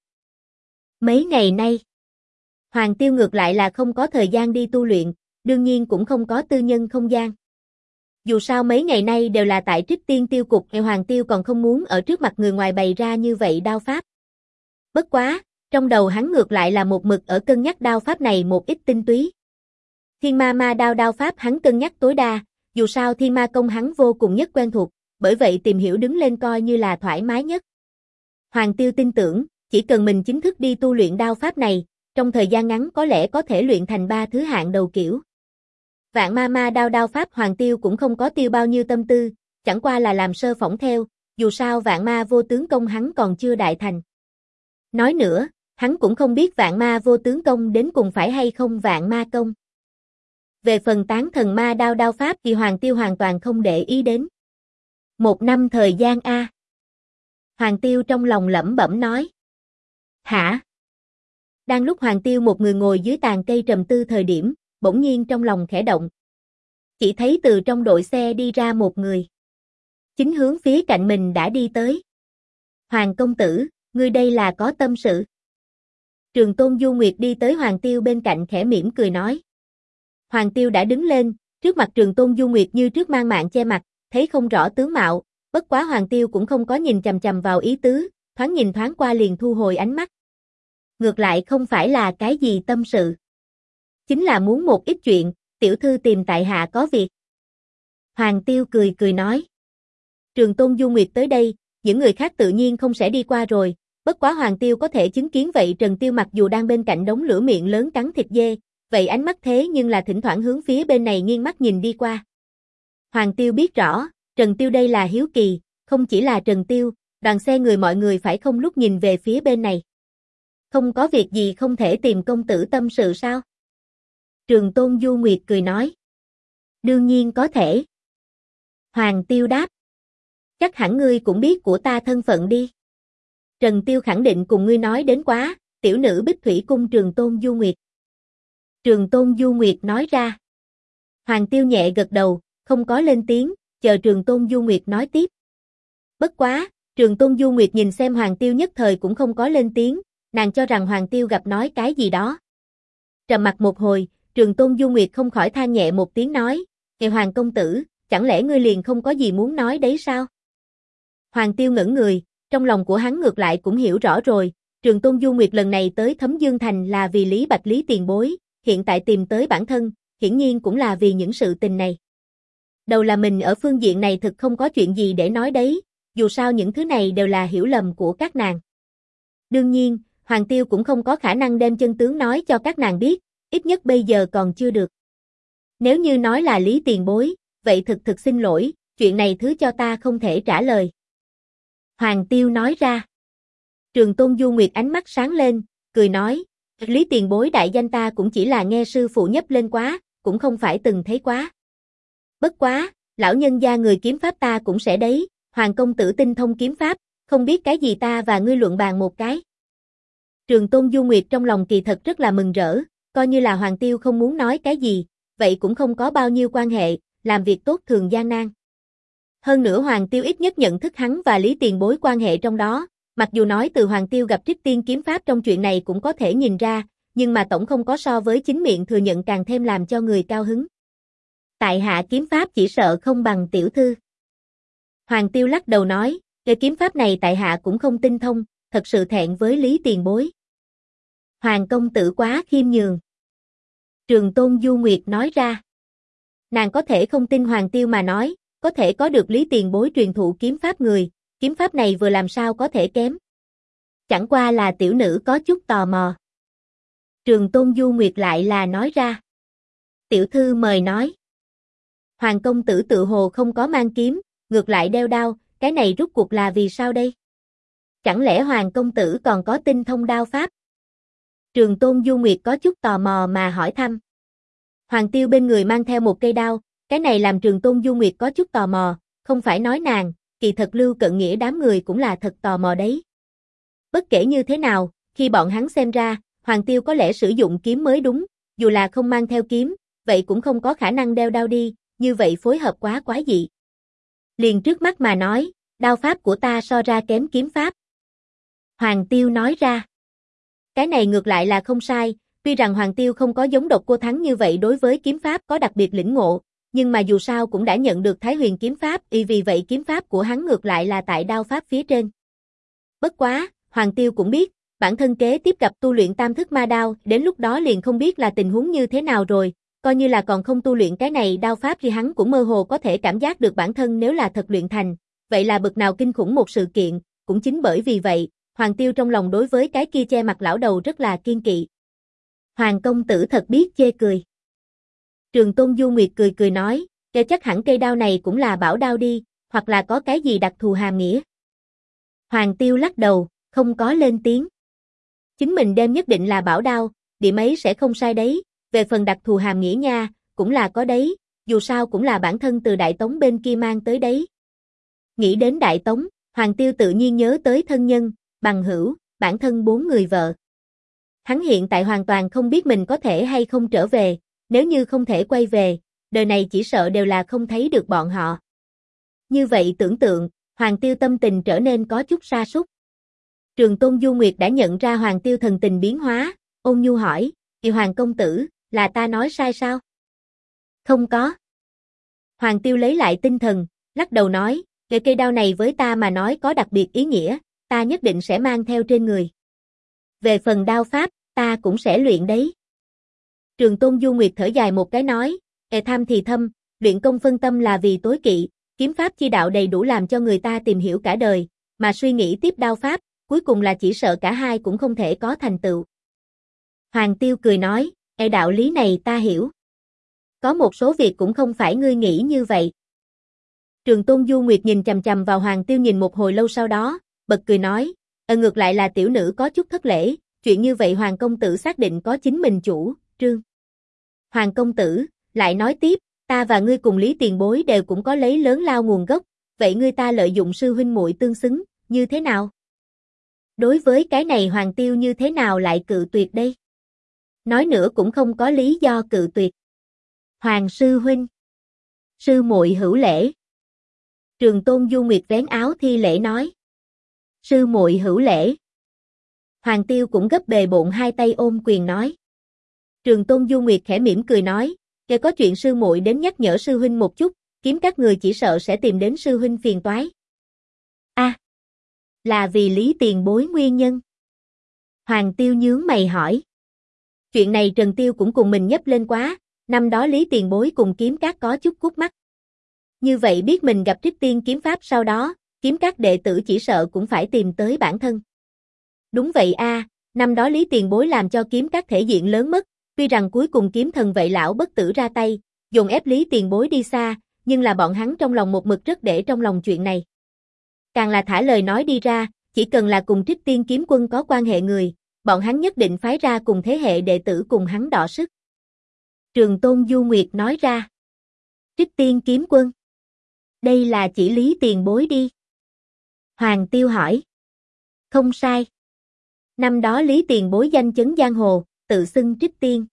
Mấy ngày nay, Hoàng Tiêu ngược lại là không có thời gian đi tu luyện, đương nhiên cũng không có tư nhân không gian. Dù sao mấy ngày nay đều là tại Trích Tiên Tiêu Cục, Hoàng Tiêu còn không muốn ở trước mặt người ngoài bày ra như vậy đao pháp. Bất quá, trong đầu hắn ngược lại là một mực ở cân nhắc đao pháp này một ít tinh túy. Thiên ma ma đao pháp hắn cân nhắc tối đa, dù sao thiên ma công hắn vô cùng nhất quen thuộc, bởi vậy tìm hiểu đứng lên coi như là thoải mái nhất. Hoàng Tiêu tin tưởng, chỉ cần mình chính thức đi tu luyện đao pháp này, trong thời gian ngắn có lẽ có thể luyện thành 3 thứ hạng đầu kiểu. Vạn ma ma đao pháp Hoàng Tiêu cũng không có tiêu bao nhiêu tâm tư, chẳng qua là làm sơ phỏng theo, dù sao vạn ma vô tướng công hắn còn chưa đại thành. Nói nữa, hắn cũng không biết vạn ma vô tướng công đến cùng phải hay không vạn ma công. Về phần tán thần ma đao pháp thì Hoàng Tiêu hoàn toàn không để ý đến. 1 năm thời gian a. Hoàng Tiêu trong lòng lẩm bẩm nói. Hả? Đang lúc Hoàng Tiêu một người ngồi dưới tàn cây trầm tư thời điểm, bỗng nhiên trong lòng khẽ động. Chỉ thấy từ trong đội xe đi ra một người. Chính hướng phía cạnh mình đã đi tới. Hoàng công tử, ngươi đây là có tâm sự. Trường Tôn Du Nguyệt đi tới Hoàng Tiêu bên cạnh khẽ mỉm cười nói. Hoàng Tiêu đã đứng lên, trước mặt Trường Tôn Du Nguyệt như trước mang mạng che mặt, thấy không rõ tướng mạo, bất quá Hoàng Tiêu cũng không có nhìn chằm chằm vào ý tứ, thoáng nhìn thoáng qua liền thu hồi ánh mắt. Ngược lại không phải là cái gì tâm sự. Chính là muốn một ít chuyện, tiểu thư tìm tại hạ có việc. Hoàng Tiêu cười nói. Trường Tôn Du Nguyệt tới đây, những người khác tự nhiên không sẽ đi qua rồi, bất quá Hoàng Tiêu có thể chứng kiến vậy Trần Tiêu mặc dù đang bên cạnh đống lửa miệng lớn cắn thịt dê, vậy ánh mắt thế nhưng là thỉnh thoảng hướng phía bên này nghiêng mắt nhìn đi qua. Hoàng Tiêu biết rõ, Trần Tiêu đây là hiếu kỳ, không chỉ là Trần Tiêu, đoàn xe người mọi người phải không lúc nhìn về phía bên này. Không có việc gì không thể tìm công tử tâm sự sao? Trường Tôn Du Nguyệt cười nói. Đương nhiên có thể. Hoàng Tiêu đáp. Chắc hẳn ngươi cũng biết của ta thân phận đi. Trần Tiêu khẳng định cùng ngươi nói đến quá, tiểu nữ Bích Thủy Cung Trường Tôn Du Nguyệt. Trường Tôn Du Nguyệt nói ra. Hoàng Tiêu nhẹ gật đầu, không có lên tiếng, chờ Trường Tôn Du Nguyệt nói tiếp. Bất quá, Trường Tôn Du Nguyệt nhìn xem Hoàng Tiêu nhất thời cũng không có lên tiếng, nàng cho rằng Hoàng Tiêu gặp nói cái gì đó. Trầm mặc một hồi, Trường Tôn Du Nguyệt không khỏi than nhẹ một tiếng nói, "Ngài Hoàng công tử, chẳng lẽ ngươi liền không có gì muốn nói đấy sao?" Hoàng Tiêu ngẩn người, trong lòng của hắn ngược lại cũng hiểu rõ rồi, Trường Tôn Du Nguyệt lần này tới Thấm Dương Thành là vì Lý Bạch Lý tiền bối, hiện tại tìm tới bản thân, hiển nhiên cũng là vì những sự tình này. Đầu là mình ở phương diện này thực không có chuyện gì để nói đấy, dù sao những thứ này đều là hiểu lầm của các nàng. Đương nhiên, Hoàng Tiêu cũng không có khả năng đem chân tướng nói cho các nàng biết, ít nhất bây giờ còn chưa được. Nếu như nói là Lý tiền bối, vậy thực xin lỗi, chuyện này thứ cho ta không thể trả lời. Hoàng Tiêu nói ra. Trường Tôn Du Nguyệt ánh mắt sáng lên, cười nói, Lý tiền bối đại danh ta cũng chỉ là nghe sư phụ nhấp lên quá, cũng không phải từng thấy quá. Bất quá, lão nhân gia người kiếm pháp ta cũng sẽ đấy, Hoàng công tử tinh thông kiếm pháp, không biết cái gì ta và ngươi luận bàn một cái. Trường Tôn Du Nguyệt trong lòng kỳ thật rất là mừng rỡ, coi như là Hoàng Tiêu không muốn nói cái gì, vậy cũng không có bao nhiêu quan hệ, làm việc tốt thường gian nan. Hơn nữa Hoàng Tiêu ít nhất nhận thức hắn và Lý tiền bối quan hệ trong đó, mặc dù nói từ Hoàng Tiêu gặp Trích Tiên kiếm pháp trong chuyện này cũng có thể nhìn ra, nhưng mà tổng không có so với chính miệng thừa nhận càng thêm làm cho người cao hứng. Tại hạ kiếm pháp chỉ sợ không bằng tiểu thư. Hoàng Tiêu lắc đầu nói, cái kiếm pháp này tại hạ cũng không tinh thông, thật sự thẹn với Lý tiền bối. Hoàng công tử quá khiêm nhường. Trường Tôn Du Nguyệt nói ra. Nàng có thể không tin Hoàng Tiêu mà nói, có thể có được Lý tiền bối truyền thụ kiếm pháp người, kiếm pháp này vừa làm sao có thể kém. Chẳng qua là tiểu nữ có chút tò mò. Trường Tôn Du Nguyệt lại là nói ra. Tiểu thư mời nói. Hoàng công tử tự hồ không có mang kiếm, ngược lại đeo đao, cái này rút cuộc là vì sao đây? Chẳng lẽ Hoàng công tử còn có tinh thông đao pháp? Trường Tôn Du Nguyệt có chút tò mò mà hỏi thăm. Hoàng Tiêu bên người mang theo một cây đao, cái này làm Trường Tôn Du Nguyệt có chút tò mò, không phải nói nàng, kỳ thật Lưu Cận Nghĩa đám người cũng là thật tò mò đấy. Bất kể như thế nào, khi bọn hắn xem ra, Hoàng Tiêu có lẽ sử dụng kiếm mới đúng, dù là không mang theo kiếm, vậy cũng không có khả năng đeo đao đi, như vậy phối hợp quá quái dị. Liền trước mắt mà nói, đao pháp của ta so ra kém kiếm pháp. Hoàng Tiêu nói ra. Cái này ngược lại là không sai, tuy rằng Hoàng Tiêu không có giống Độc Cô Thắng như vậy đối với kiếm pháp có đặc biệt lĩnh ngộ, nhưng mà dù sao cũng đã nhận được Thái Huyền kiếm pháp, vì vậy kiếm pháp của hắn ngược lại là tại đao pháp phía trên. Bất quá, Hoàng Tiêu cũng biết, bản thân kế tiếp gặp tu luyện tam thức ma đao, đến lúc đó liền không biết là tình huống như thế nào rồi, coi như là còn không tu luyện cái này đao pháp thì hắn cũng mơ hồ có thể cảm giác được bản thân nếu là thật luyện thành, vậy là bực nào kinh khủng một sự kiện, cũng chính bởi vì vậy, Hoàng Tiêu trong lòng đối với cái kia che mặt lão đầu rất là kiên kỵ. Hoàng công tử thật biết chê cười. Trường Tôn Du Nguyệt cười nói, kể chắc hẳn cây đao này cũng là bảo đao đi, hoặc là có cái gì đặc thù hàm nghĩa. Hoàng Tiêu lắc đầu, không có lên tiếng. Chính mình đem nhất định là bảo đao, điểm ấy sẽ không sai đấy, về phần đặc thù hàm nghĩa nha, cũng là có đấy, dù sao cũng là bản thân từ Đại Tống bên kia mang tới đấy. Nghĩ đến Đại Tống, Hoàng Tiêu tự nhiên nhớ tới thân nhân, bằng hữu, bản thân 4 người vợ. Hắn hiện tại hoàn toàn không biết mình có thể hay không trở về, nếu như không thể quay về, đời này chỉ sợ đều là không thấy được bọn họ. Như vậy tưởng tượng, Hoàng Tiêu tâm tình trở nên có chút sa sút. Trường Tôn Du Nguyệt đã nhận ra Hoàng Tiêu thần tình biến hóa, ôn nhu hỏi, Hoàng công tử, là ta nói sai sao? Không có. Hoàng Tiêu lấy lại tinh thần, lắc đầu nói, cây đao này với ta mà nói có đặc biệt ý nghĩa, ta nhất định sẽ mang theo trên người. Về phần đao pháp, ta cũng sẽ luyện đấy. Trường Tôn Du Nguyệt thở dài một cái nói, tham thì thâm, luyện công phân tâm là vì tối kỵ, kiếm pháp chi đạo đầy đủ làm cho người ta tìm hiểu cả đời, mà suy nghĩ tiếp đao pháp, cuối cùng là chỉ sợ cả hai cũng không thể có thành tựu. Hoàng Tiêu cười nói, Đạo lý này ta hiểu. Có một số việc cũng không phải ngươi nghĩ như vậy. Trường Tôn Du Nguyệt nhìn chằm chằm vào Hoàng Tiêu nhìn một hồi lâu sau đó, bật cười nói, ngược lại là tiểu nữ có chút thất lễ, chuyện như vậy Hoàng công tử xác định có chính mình chủ, trương. Hoàng công tử, lại nói tiếp, ta và ngươi cùng Lý tiền bối đều cũng có lấy lớn lao nguồn gốc, vậy ngươi ta lợi dụng sư huynh muội tương xứng, như thế nào? Đối với cái này Hoàng Tiêu như thế nào lại cự tuyệt đây? Nói nữa cũng không có lý do cự tuyệt. Hoàng sư huynh, sư muội hữu lễ. Trường Tôn Du Nguyệt vén áo thi lễ nói. Sư muội hữu lễ. Hoàng Tiêu cũng gấp bề bộn hai tay ôm quyền nói. Trường Tôn Du Nguyệt khẽ mỉm cười nói, kể có chuyện sư muội đến nhắc nhở sư huynh một chút, kiếm các người chỉ sợ sẽ tìm đến sư huynh phiền toái. Là vì Lý tiền bối nguyên nhân. Hoàng Tiêu nhướng mày hỏi. Chuyện này Trần Tiêu cũng cùng mình nhấp lên quá, năm đó Lý tiền bối cùng kiếm các có chút cút mắt. Như vậy biết mình gặp Trích Tiên kiếm pháp sau đó, kiếm các đệ tử chỉ sợ cũng phải tìm tới bản thân. Đúng vậy năm đó Lý tiền bối làm cho kiếm các thể diện lớn mất, tuy rằng cuối cùng kiếm thần vậy lão bất tử ra tay, dồn ép Lý tiền bối đi xa, nhưng là bọn hắn trong lòng một mực rất để trong lòng chuyện này. Càng là thả lời nói đi ra, chỉ cần là cùng Trích Tiên kiếm quân có quan hệ người, bọn hắn nhất định phái ra cùng thế hệ đệ tử cùng hắn đọ sức. Trường Tôn Du Nguyệt nói ra. Trích Tiên kiếm quân. Đây là chỉ Lý tiền bối đi. Hoàng Tiêu hỏi. Không sai. Năm đó Lý tiền bối danh chấn giang hồ, tự xưng Trích Tiên.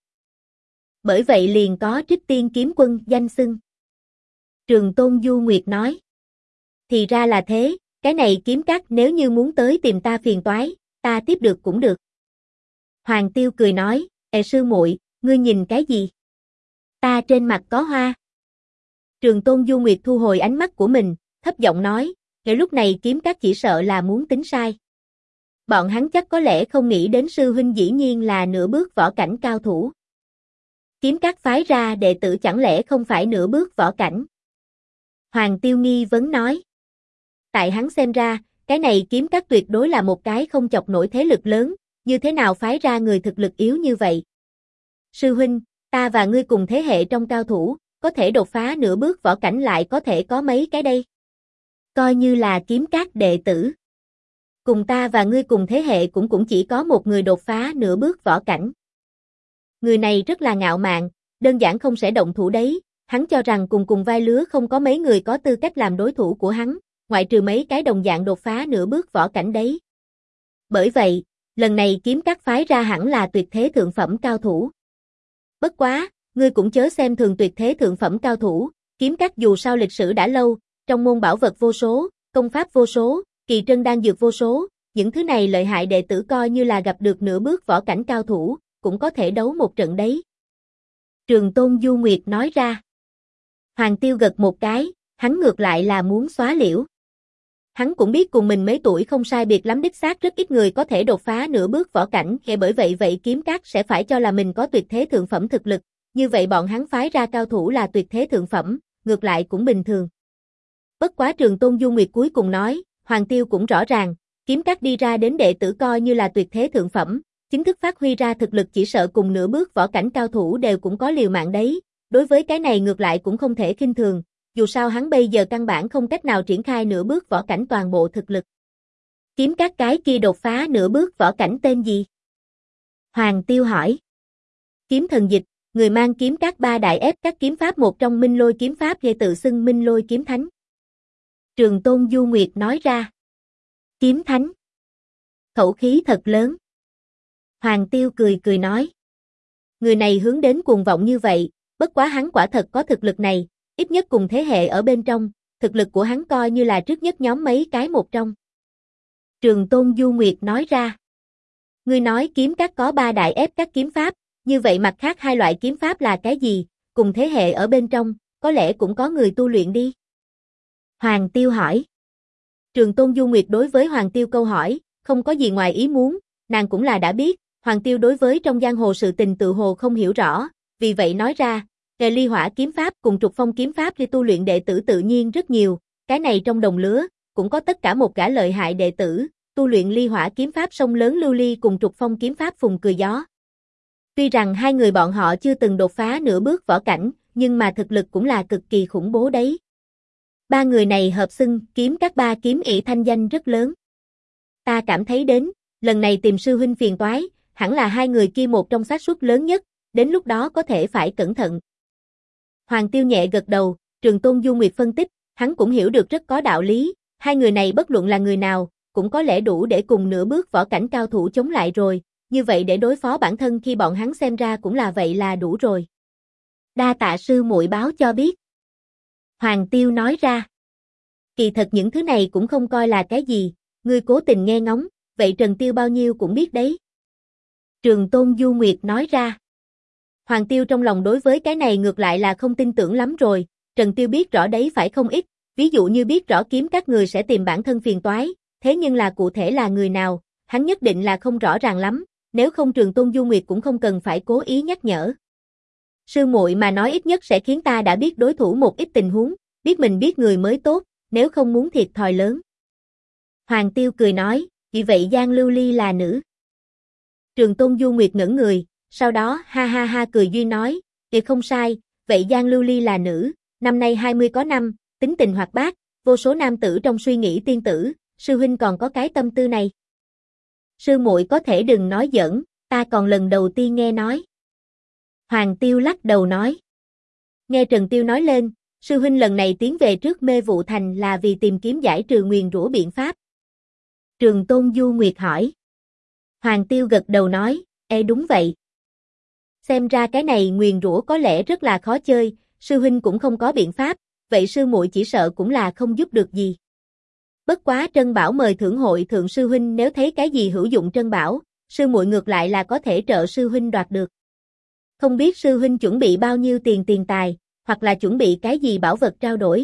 Bởi vậy liền có Trích Tiên kiếm quân danh xưng. Trường Tôn Du Nguyệt nói. Thì ra là thế, cái này kiếm các nếu như muốn tới tìm ta phiền toái, ta tiếp được cũng được. Hoàng Tiêu cười nói, sư muội, ngươi nhìn cái gì? Ta trên mặt có hoa. Trường Tôn Du Nguyệt thu hồi ánh mắt của mình, thấp giọng nói, lúc này kiếm các chỉ sợ là muốn tính sai. Bọn hắn chắc có lẽ không nghĩ đến sư huynh dĩ nhiên là nửa bước võ cảnh cao thủ. Kiếm các phái ra đệ tử chẳng lẽ không phải nửa bước võ cảnh? Hoàng Tiêu nghi vấn nói. Tại hắn xem ra, cái này kiếm các tuyệt đối là một cái không chọc nổi thế lực lớn, như thế nào phái ra người thực lực yếu như vậy? Sư huynh, ta và ngươi cùng thế hệ trong cao thủ, có thể đột phá nửa bước võ cảnh lại có thể có mấy cái đây? Coi như là kiếm các đệ tử. Cùng ta và ngươi cùng thế hệ cũng chỉ có một người đột phá nửa bước võ cảnh. Người này rất là ngạo mạn, đơn giản không sẽ động thủ đấy, hắn cho rằng cùng vai lứa không có mấy người có tư cách làm đối thủ của hắn, ngoại trừ mấy cái đồng dạng đột phá nửa bước võ cảnh đấy. Bởi vậy, lần này kiếm các phái ra hẳn là tuyệt thế thượng phẩm cao thủ. Bất quá, ngươi cũng chớ xem thường tuyệt thế thượng phẩm cao thủ, kiếm các dù sao lịch sử đã lâu, trong môn bảo vật vô số, công pháp vô số, kỳ trân đan dược vô số, những thứ này lợi hại đệ tử coi như là gặp được nửa bước võ cảnh cao thủ, cũng có thể đấu một trận đấy. Trường Tôn Du Nguyệt nói ra. Hoàng Tiêu gật một cái, hắn ngược lại là muốn xóa liễu. Hắn cũng biết cùng mình mấy tuổi không sai biệt lắm đích xác rất ít người có thể đột phá nửa bước võ cảnh, bởi vậy kiếm các sẽ phải cho là mình có tuyệt thế thượng phẩm thực lực, như vậy bọn hắn phái ra cao thủ là tuyệt thế thượng phẩm, ngược lại cũng bình thường. Bất quá Trường Tôn Du Nguyệt cuối cùng nói, Hoàng Tiêu cũng rõ ràng, kiếm các đi ra đến đệ tử coi như là tuyệt thế thượng phẩm, chính thức phát huy ra thực lực chỉ sợ cùng nửa bước võ cảnh cao thủ đều cũng có liều mạng đấy, đối với cái này ngược lại cũng không thể khinh thường, dù sao hắn bây giờ căn bản không cách nào triển khai nửa bước võ cảnh toàn bộ thực lực. Kiếm các cái kia đột phá nửa bước võ cảnh tên gì? Hoàng Tiêu hỏi. Kiếm thần dịch, người mang kiếm các ba đại ép các kiếm pháp một trong Minh Lôi kiếm pháp gây tự xưng Minh Lôi kiếm thánh. Trường Tôn Du Nguyệt nói ra. Kiếm thánh. Khẩu khí thật lớn. Hoàng Tiêu cười nói. Người này hướng đến cuồng vọng như vậy, bất quá hắn quả thật có thực lực này, ít nhất cùng thế hệ ở bên trong, thực lực của hắn coi như là trước nhất nhóm mấy cái một trong. Trường Tôn Du Nguyệt nói ra. Ngươi nói kiếm các có ba đại ép các kiếm pháp, như vậy mặt khác hai loại kiếm pháp là cái gì, cùng thế hệ ở bên trong, có lẽ cũng có người tu luyện đi. Hoàng Tiêu hỏi. Trường Tôn Du Nguyệt đối với Hoàng Tiêu câu hỏi, không có gì ngoài ý muốn, nàng cũng là đã biết, Hoàng Tiêu đối với trong giang hồ sự tình tự hồ không hiểu rõ, vì vậy nói ra, về ly hỏa kiếm pháp cùng trục phong kiếm pháp đi tu luyện đệ tử tự nhiên rất nhiều, cái này trong đồng lứa, cũng có tất cả một gã lợi hại đệ tử, tu luyện ly hỏa kiếm pháp sông lớn lưu ly cùng trục phong kiếm pháp phùng cười gió. Tuy rằng hai người bọn họ chưa từng đột phá nửa bước võ cảnh, nhưng mà thực lực cũng là cực kỳ khủng bố đấy. Ba người này hợp xưng kiếm các ba kiếm ỷ thanh danh rất lớn. Ta cảm thấy đến, lần này tìm sư huynh phiền toái, hẳn là hai người kia một trong xác suất lớn nhất, đến lúc đó có thể phải cẩn thận. Hoàng Tiêu nhẹ gật đầu, Trường Tôn Du Nguyệt phân tích, hắn cũng hiểu được rất có đạo lý, hai người này bất luận là người nào, cũng có lẽ đủ để cùng nửa bước võ cảnh cao thủ chống lại rồi, như vậy để đối phó bản thân khi bọn hắn xem ra cũng là vậy là đủ rồi. Đa tạ sư muội báo cho biết. Hoàng Tiêu nói ra. Kỳ thật những thứ này cũng không coi là cái gì, ngươi cố tình nghe ngóng, vậy Trần Tiêu bao nhiêu cũng biết đấy. Trường Tôn Du Nguyệt nói ra. Hoàng Tiêu trong lòng đối với cái này ngược lại là không tin tưởng lắm rồi, Trần Tiêu biết rõ đấy phải không ít, ví dụ như biết rõ kiếm các người sẽ tìm bản thân phiền toái, thế nhưng là cụ thể là người nào, hắn nhất định là không rõ ràng lắm, nếu không Trường Tôn Du Nguyệt cũng không cần phải cố ý nhắc nhở. Sư muội mà nói ít nhất sẽ khiến ta đã biết đối thủ một ít tình huống, biết mình biết người mới tốt, nếu không muốn thiệt thòi lớn. Hoàng Tiêu cười nói, vì vậy Giang Lưu Ly là nữ. Trường Tôn Du Nguyệt ngẩn người, sau đó ha ha ha cười duyên nói, thì không sai, vậy Giang Lưu Ly là nữ, năm nay 20 có năm, tính tình hoạt bát, vô số nam tử trong suy nghĩ tiên tử, sư huynh còn có cái tâm tư này. Sư muội có thể đừng nói giỡn, ta còn lần đầu tiên nghe nói. Hoàng Tiêu lắc đầu nói. Nghe Trần Tiêu nói lên, sư huynh lần này tiến về trước Mê Vụ Thành là vì tìm kiếm giải trừ nguyền rủa biện pháp. Trường Tôn Du Nguyệt hỏi. Hoàng Tiêu gật đầu nói, đúng vậy. Xem ra cái này nguyền rủa có lẽ rất là khó chơi, sư huynh cũng không có biện pháp, vậy sư muội chỉ sợ cũng là không giúp được gì. Bất quá Trân Bảo mời thưởng hội thượng sư huynh nếu thấy cái gì hữu dụng Trân Bảo, sư muội ngược lại là có thể trợ sư huynh đoạt được. Không biết sư huynh chuẩn bị bao nhiêu tiền tài, hoặc là chuẩn bị cái gì bảo vật trao đổi.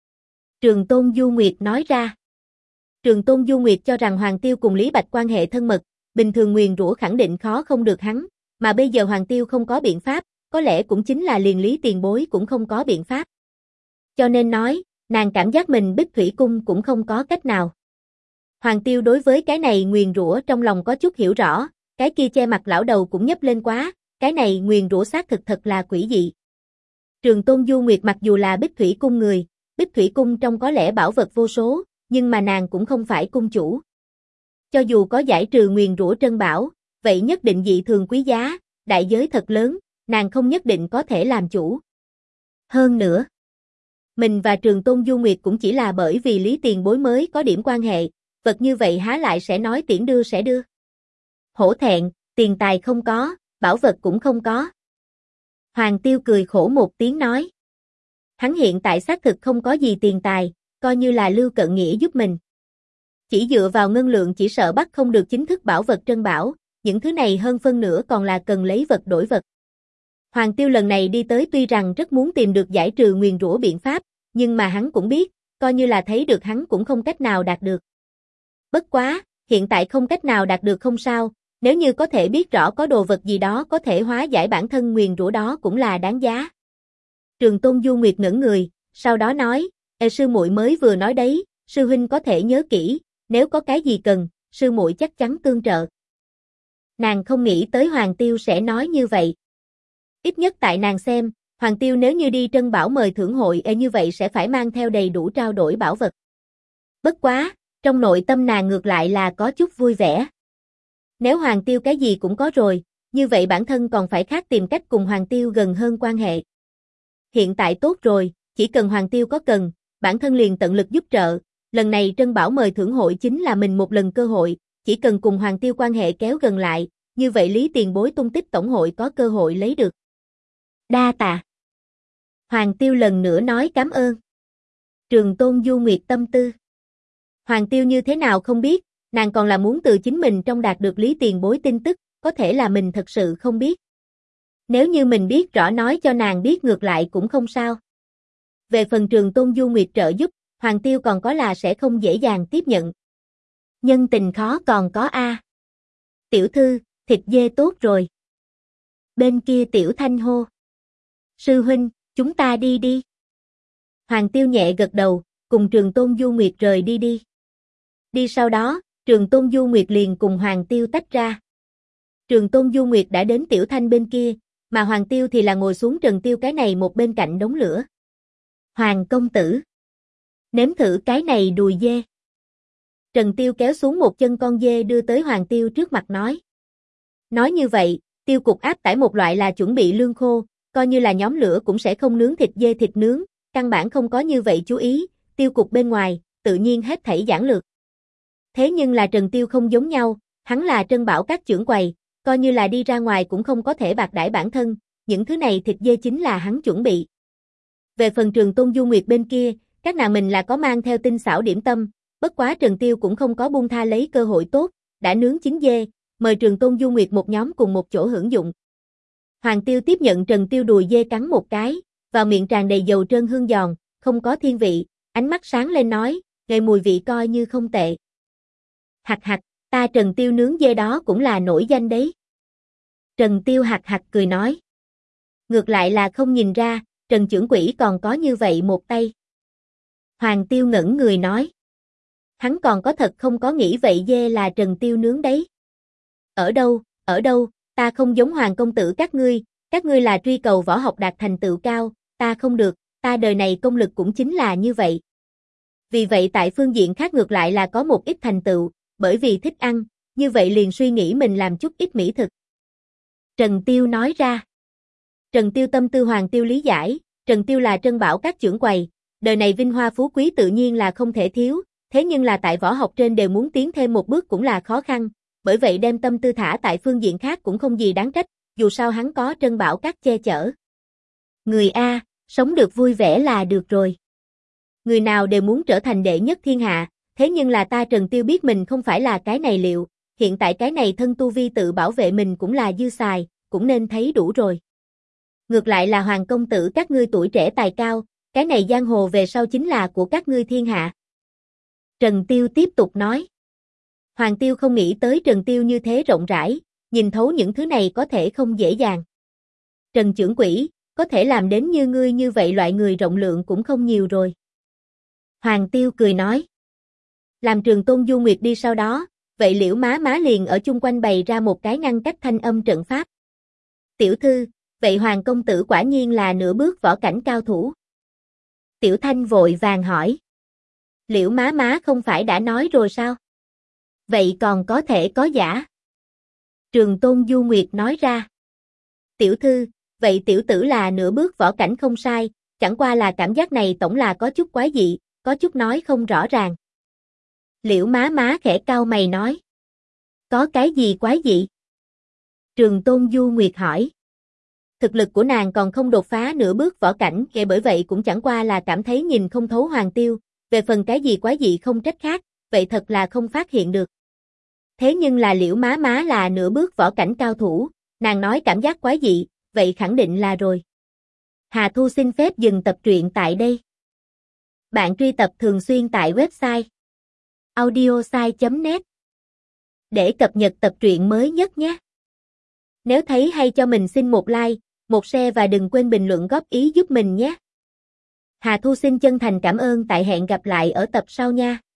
Trường Tôn Du Nguyệt nói ra. Trường Tôn Du Nguyệt cho rằng Hoàng Tiêu cùng Lý Bạch quan hệ thân mật, bình thường nguyền rủa khẳng định khó không được hắn, mà bây giờ Hoàng Tiêu không có biện pháp, có lẽ cũng chính là liền Lý tiền bối cũng không có biện pháp. Cho nên nói, nàng cảm giác mình Bích Thủy Cung cũng không có cách nào. Hoàng Tiêu đối với cái này nguyền rủa trong lòng có chút hiểu rõ, cái kia che mặt lão đầu cũng nhấp lên quá, cái này nguyền rủa xác thực thật là quỷ dị. Trường Tôn Du Nguyệt mặc dù là Bích Thủy Cung người, Bích Thủy Cung trong có lẽ bảo vật vô số, nhưng mà nàng cũng không phải cung chủ. Cho dù có giải trừ nguyền rủa trân bảo, vậy nhất định dị thường quý giá, đại giới thật lớn, nàng không nhất định có thể làm chủ. Hơn nữa, mình và Trường Tôn Du Nguyệt cũng chỉ là bởi vì Lý tiền bối mới có điểm quan hệ, vật như vậy há lại sẽ nói tiễn đưa sẽ đưa. Hổ thẹn, tiền tài không có, bảo vật cũng không có. Hoàng Tiêu cười khổ một tiếng nói. Hắn hiện tại xác thực không có gì tiền tài, coi như là Lưu Cận Nghĩa giúp mình. Chỉ dựa vào ngân lượng chỉ sợ bắt không được chính thức bảo vật trân bảo, những thứ này hơn phân nửa còn là cần lấy vật đổi vật. Hoàng Tiêu lần này đi tới tuy rằng rất muốn tìm được giải trừ nguyền rủa biện pháp, nhưng mà hắn cũng biết, coi như là thấy được hắn cũng không cách nào đạt được. Bất quá, hiện tại không cách nào đạt được không sao, nếu như có thể biết rõ có đồ vật gì đó có thể hóa giải bản thân nguyền rủa đó cũng là đáng giá. Trường Tôn Du Nguyệt ngẩn người, sau đó nói, sư muội mới vừa nói đấy, sư huynh có thể nhớ kỹ, nếu có cái gì cần, sư muội chắc chắn tương trợ. Nàng không nghĩ tới Hoàng Tiêu sẽ nói như vậy. Ít nhất tại nàng xem, Hoàng Tiêu nếu như đi Trân Bảo mời thưởng hội như vậy sẽ phải mang theo đầy đủ trao đổi bảo vật. Bất quá, trong nội tâm nàng ngược lại là có chút vui vẻ. Nếu Hoàng Tiêu cái gì cũng có rồi, như vậy bản thân còn phải khác tìm cách cùng Hoàng Tiêu gần hơn quan hệ. Hiện tại tốt rồi, chỉ cần Hoàng Tiêu có cần, bản thân liền tận lực giúp trợ, lần này Trân Bảo mời thưởng hội chính là mình một lần cơ hội, chỉ cần cùng Hoàng Tiêu quan hệ kéo gần lại, như vậy Lý tiền bối tung tích tổng hội có cơ hội lấy được. Đa tạ. Hoàng Tiêu lần nữa nói cảm ơn. Trường Tôn Du Nguyệt tâm tư. Hoàng Tiêu như thế nào không biết, nàng còn là muốn từ chính mình trong đạt được Lý tiền bối tin tức, có thể là mình thật sự không biết. Nếu như mình biết rõ nói cho nàng biết ngược lại cũng không sao. Về phần Trường Tôn Du Nguyệt trợ giúp, Hoàng Tiêu còn có là sẽ không dễ dàng tiếp nhận. Nhân tình khó còn có a. Tiểu thư, thịt dê tốt rồi. Bên kia Tiểu Thanh hô. Sư huynh, chúng ta đi đi. Hoàng Tiêu nhẹ gật đầu, cùng Trường Tôn Du Nguyệt rời đi. Đi sau đó, Trường Tôn Du Nguyệt liền cùng Hoàng Tiêu tách ra. Trường Tôn Du Nguyệt đã đến Tiểu Thanh bên kia, mà Hoàng Tiêu thì là ngồi xuống Trần Tiêu cái này một bên cạnh đống lửa. Hoàng công tử, nếm thử cái này đùi dê. Trần Tiêu kéo xuống một chân con dê đưa tới Hoàng Tiêu trước mặt nói. Nói như vậy, Tiêu cục áp tải một loại là chuẩn bị lương khô, coi như là nhóm lửa cũng sẽ không nướng thịt dê thịt nướng, căn bản không có như vậy chú ý, Tiêu cục bên ngoài, tự nhiên hết thảy giản lược. Thế nhưng là Trần Tiêu không giống nhau, hắn là Trân Bảo các trưởng quầy, coi như là đi ra ngoài cũng không có thể bạc đãi bản thân, những thứ này thịt dê chính là hắn chuẩn bị. Về phần Trường Tôn Du Nguyệt bên kia, các nàng mình là có mang theo tinh xảo điểm tâm, bất quá Trần Tiêu cũng không có buông tha lấy cơ hội tốt, đã nướng chín dê, mời Trường Tôn Du Nguyệt một nhóm cùng một chỗ hưởng dụng. Hoàng Tiêu tiếp nhận Trần Tiêu đùi dê cắn một cái, vào miệng tràn đầy dầu trơn hương giòn, không có thiên vị, ánh mắt sáng lên nói, ngậy mùi vị coi như không tệ. Hạch hạch, ta Trần Tiêu nướng dê đó cũng là nổi danh đấy. Trần Tiêu hạch hạch cười nói. Ngược lại là không nhìn ra, Trần trưởng quỹ còn có như vậy một tay. Hoàng Tiêu ngẩn người nói. Hắn còn có thật không có nghĩ vậy dê là Trần Tiêu nướng đấy. Ở đâu, ta không giống Hoàng công tử các ngươi là truy cầu võ học đạt thành tựu cao, ta không được, ta đời này công lực cũng chính là như vậy. Vì vậy tại phương diện khác ngược lại là có một ít thành tựu, bởi vì thích ăn, như vậy liền suy nghĩ mình làm chút ít mỹ thực. Trần Tiêu nói ra. Trần Tiêu tâm tư Hoàng Tiêu lý giải, Trần Tiêu là Trân Bảo các trưởng quầy, đời này vinh hoa phú quý tự nhiên là không thể thiếu, thế nhưng là tại võ học trên đều muốn tiến thêm một bước cũng là khó khăn, bởi vậy đem tâm tư thả tại phương diện khác cũng không gì đáng trách, dù sao hắn có Trân Bảo các che chở. Người A, sống được vui vẻ là được rồi. Người nào đều muốn trở thành đệ nhất thiên hạ, thế nhưng là ta Trần Tiêu biết mình không phải là cái này liệu, hiện tại cái này thân tu vi tự bảo vệ mình cũng là dư xài, cũng nên thấy đủ rồi. Ngược lại là Hoàng công tử các ngươi tuổi trẻ tài cao, cái này giang hồ về sau chính là của các ngươi thiên hạ. Trần Tiêu tiếp tục nói. Hoàng Tiêu không nghĩ tới Trần Tiêu như thế rộng rãi, nhìn thấu những thứ này có thể không dễ dàng. Trần trưởng quỹ, có thể làm đến như ngươi như vậy loại người rộng lượng cũng không nhiều rồi. Hoàng Tiêu cười nói. Làm Trường Tôn Du Nguyệt đi sau đó, vậy Liễu má má liền ở chung quanh bày ra một cái ngăn cách thanh âm trận pháp. Tiểu thư, vậy Hoàng công tử quả nhiên là nửa bước võ cảnh cao thủ. Tiểu Thanh vội vàng hỏi. Liễu má má không phải đã nói rồi sao? Vậy còn có thể có giả? Trường Tôn Du Nguyệt nói ra. Tiểu thư, vậy tiểu tử là nửa bước võ cảnh không sai, chẳng qua là cảm giác này tổng là có chút quái dị, có chút nói không rõ ràng. Liễu má má khẽ cau mày nói. Có cái gì quái dị? Trường Tôn Du Nguyệt hỏi. Thực lực của nàng còn không đột phá nửa bước võ cảnh, bởi vậy cũng chẳng qua là cảm thấy nhìn không thấu Hoàng Tiêu, về phần cái gì quái dị không trách khác, vậy thật là không phát hiện được. Thế nhưng là Liễu má má là nửa bước võ cảnh cao thủ, nàng nói cảm giác quái dị, vậy khẳng định là rồi. Hà Thu xin phép dừng tập truyện tại đây. Bạn truy tập thường xuyên tại website audiosai.net để cập nhật tập truyện mới nhất nhé. Nếu thấy hay cho mình xin một like, một share và đừng quên bình luận góp ý giúp mình nhé. Hà Thu xin chân thành cảm ơn, tại hẹn gặp lại ở tập sau nha.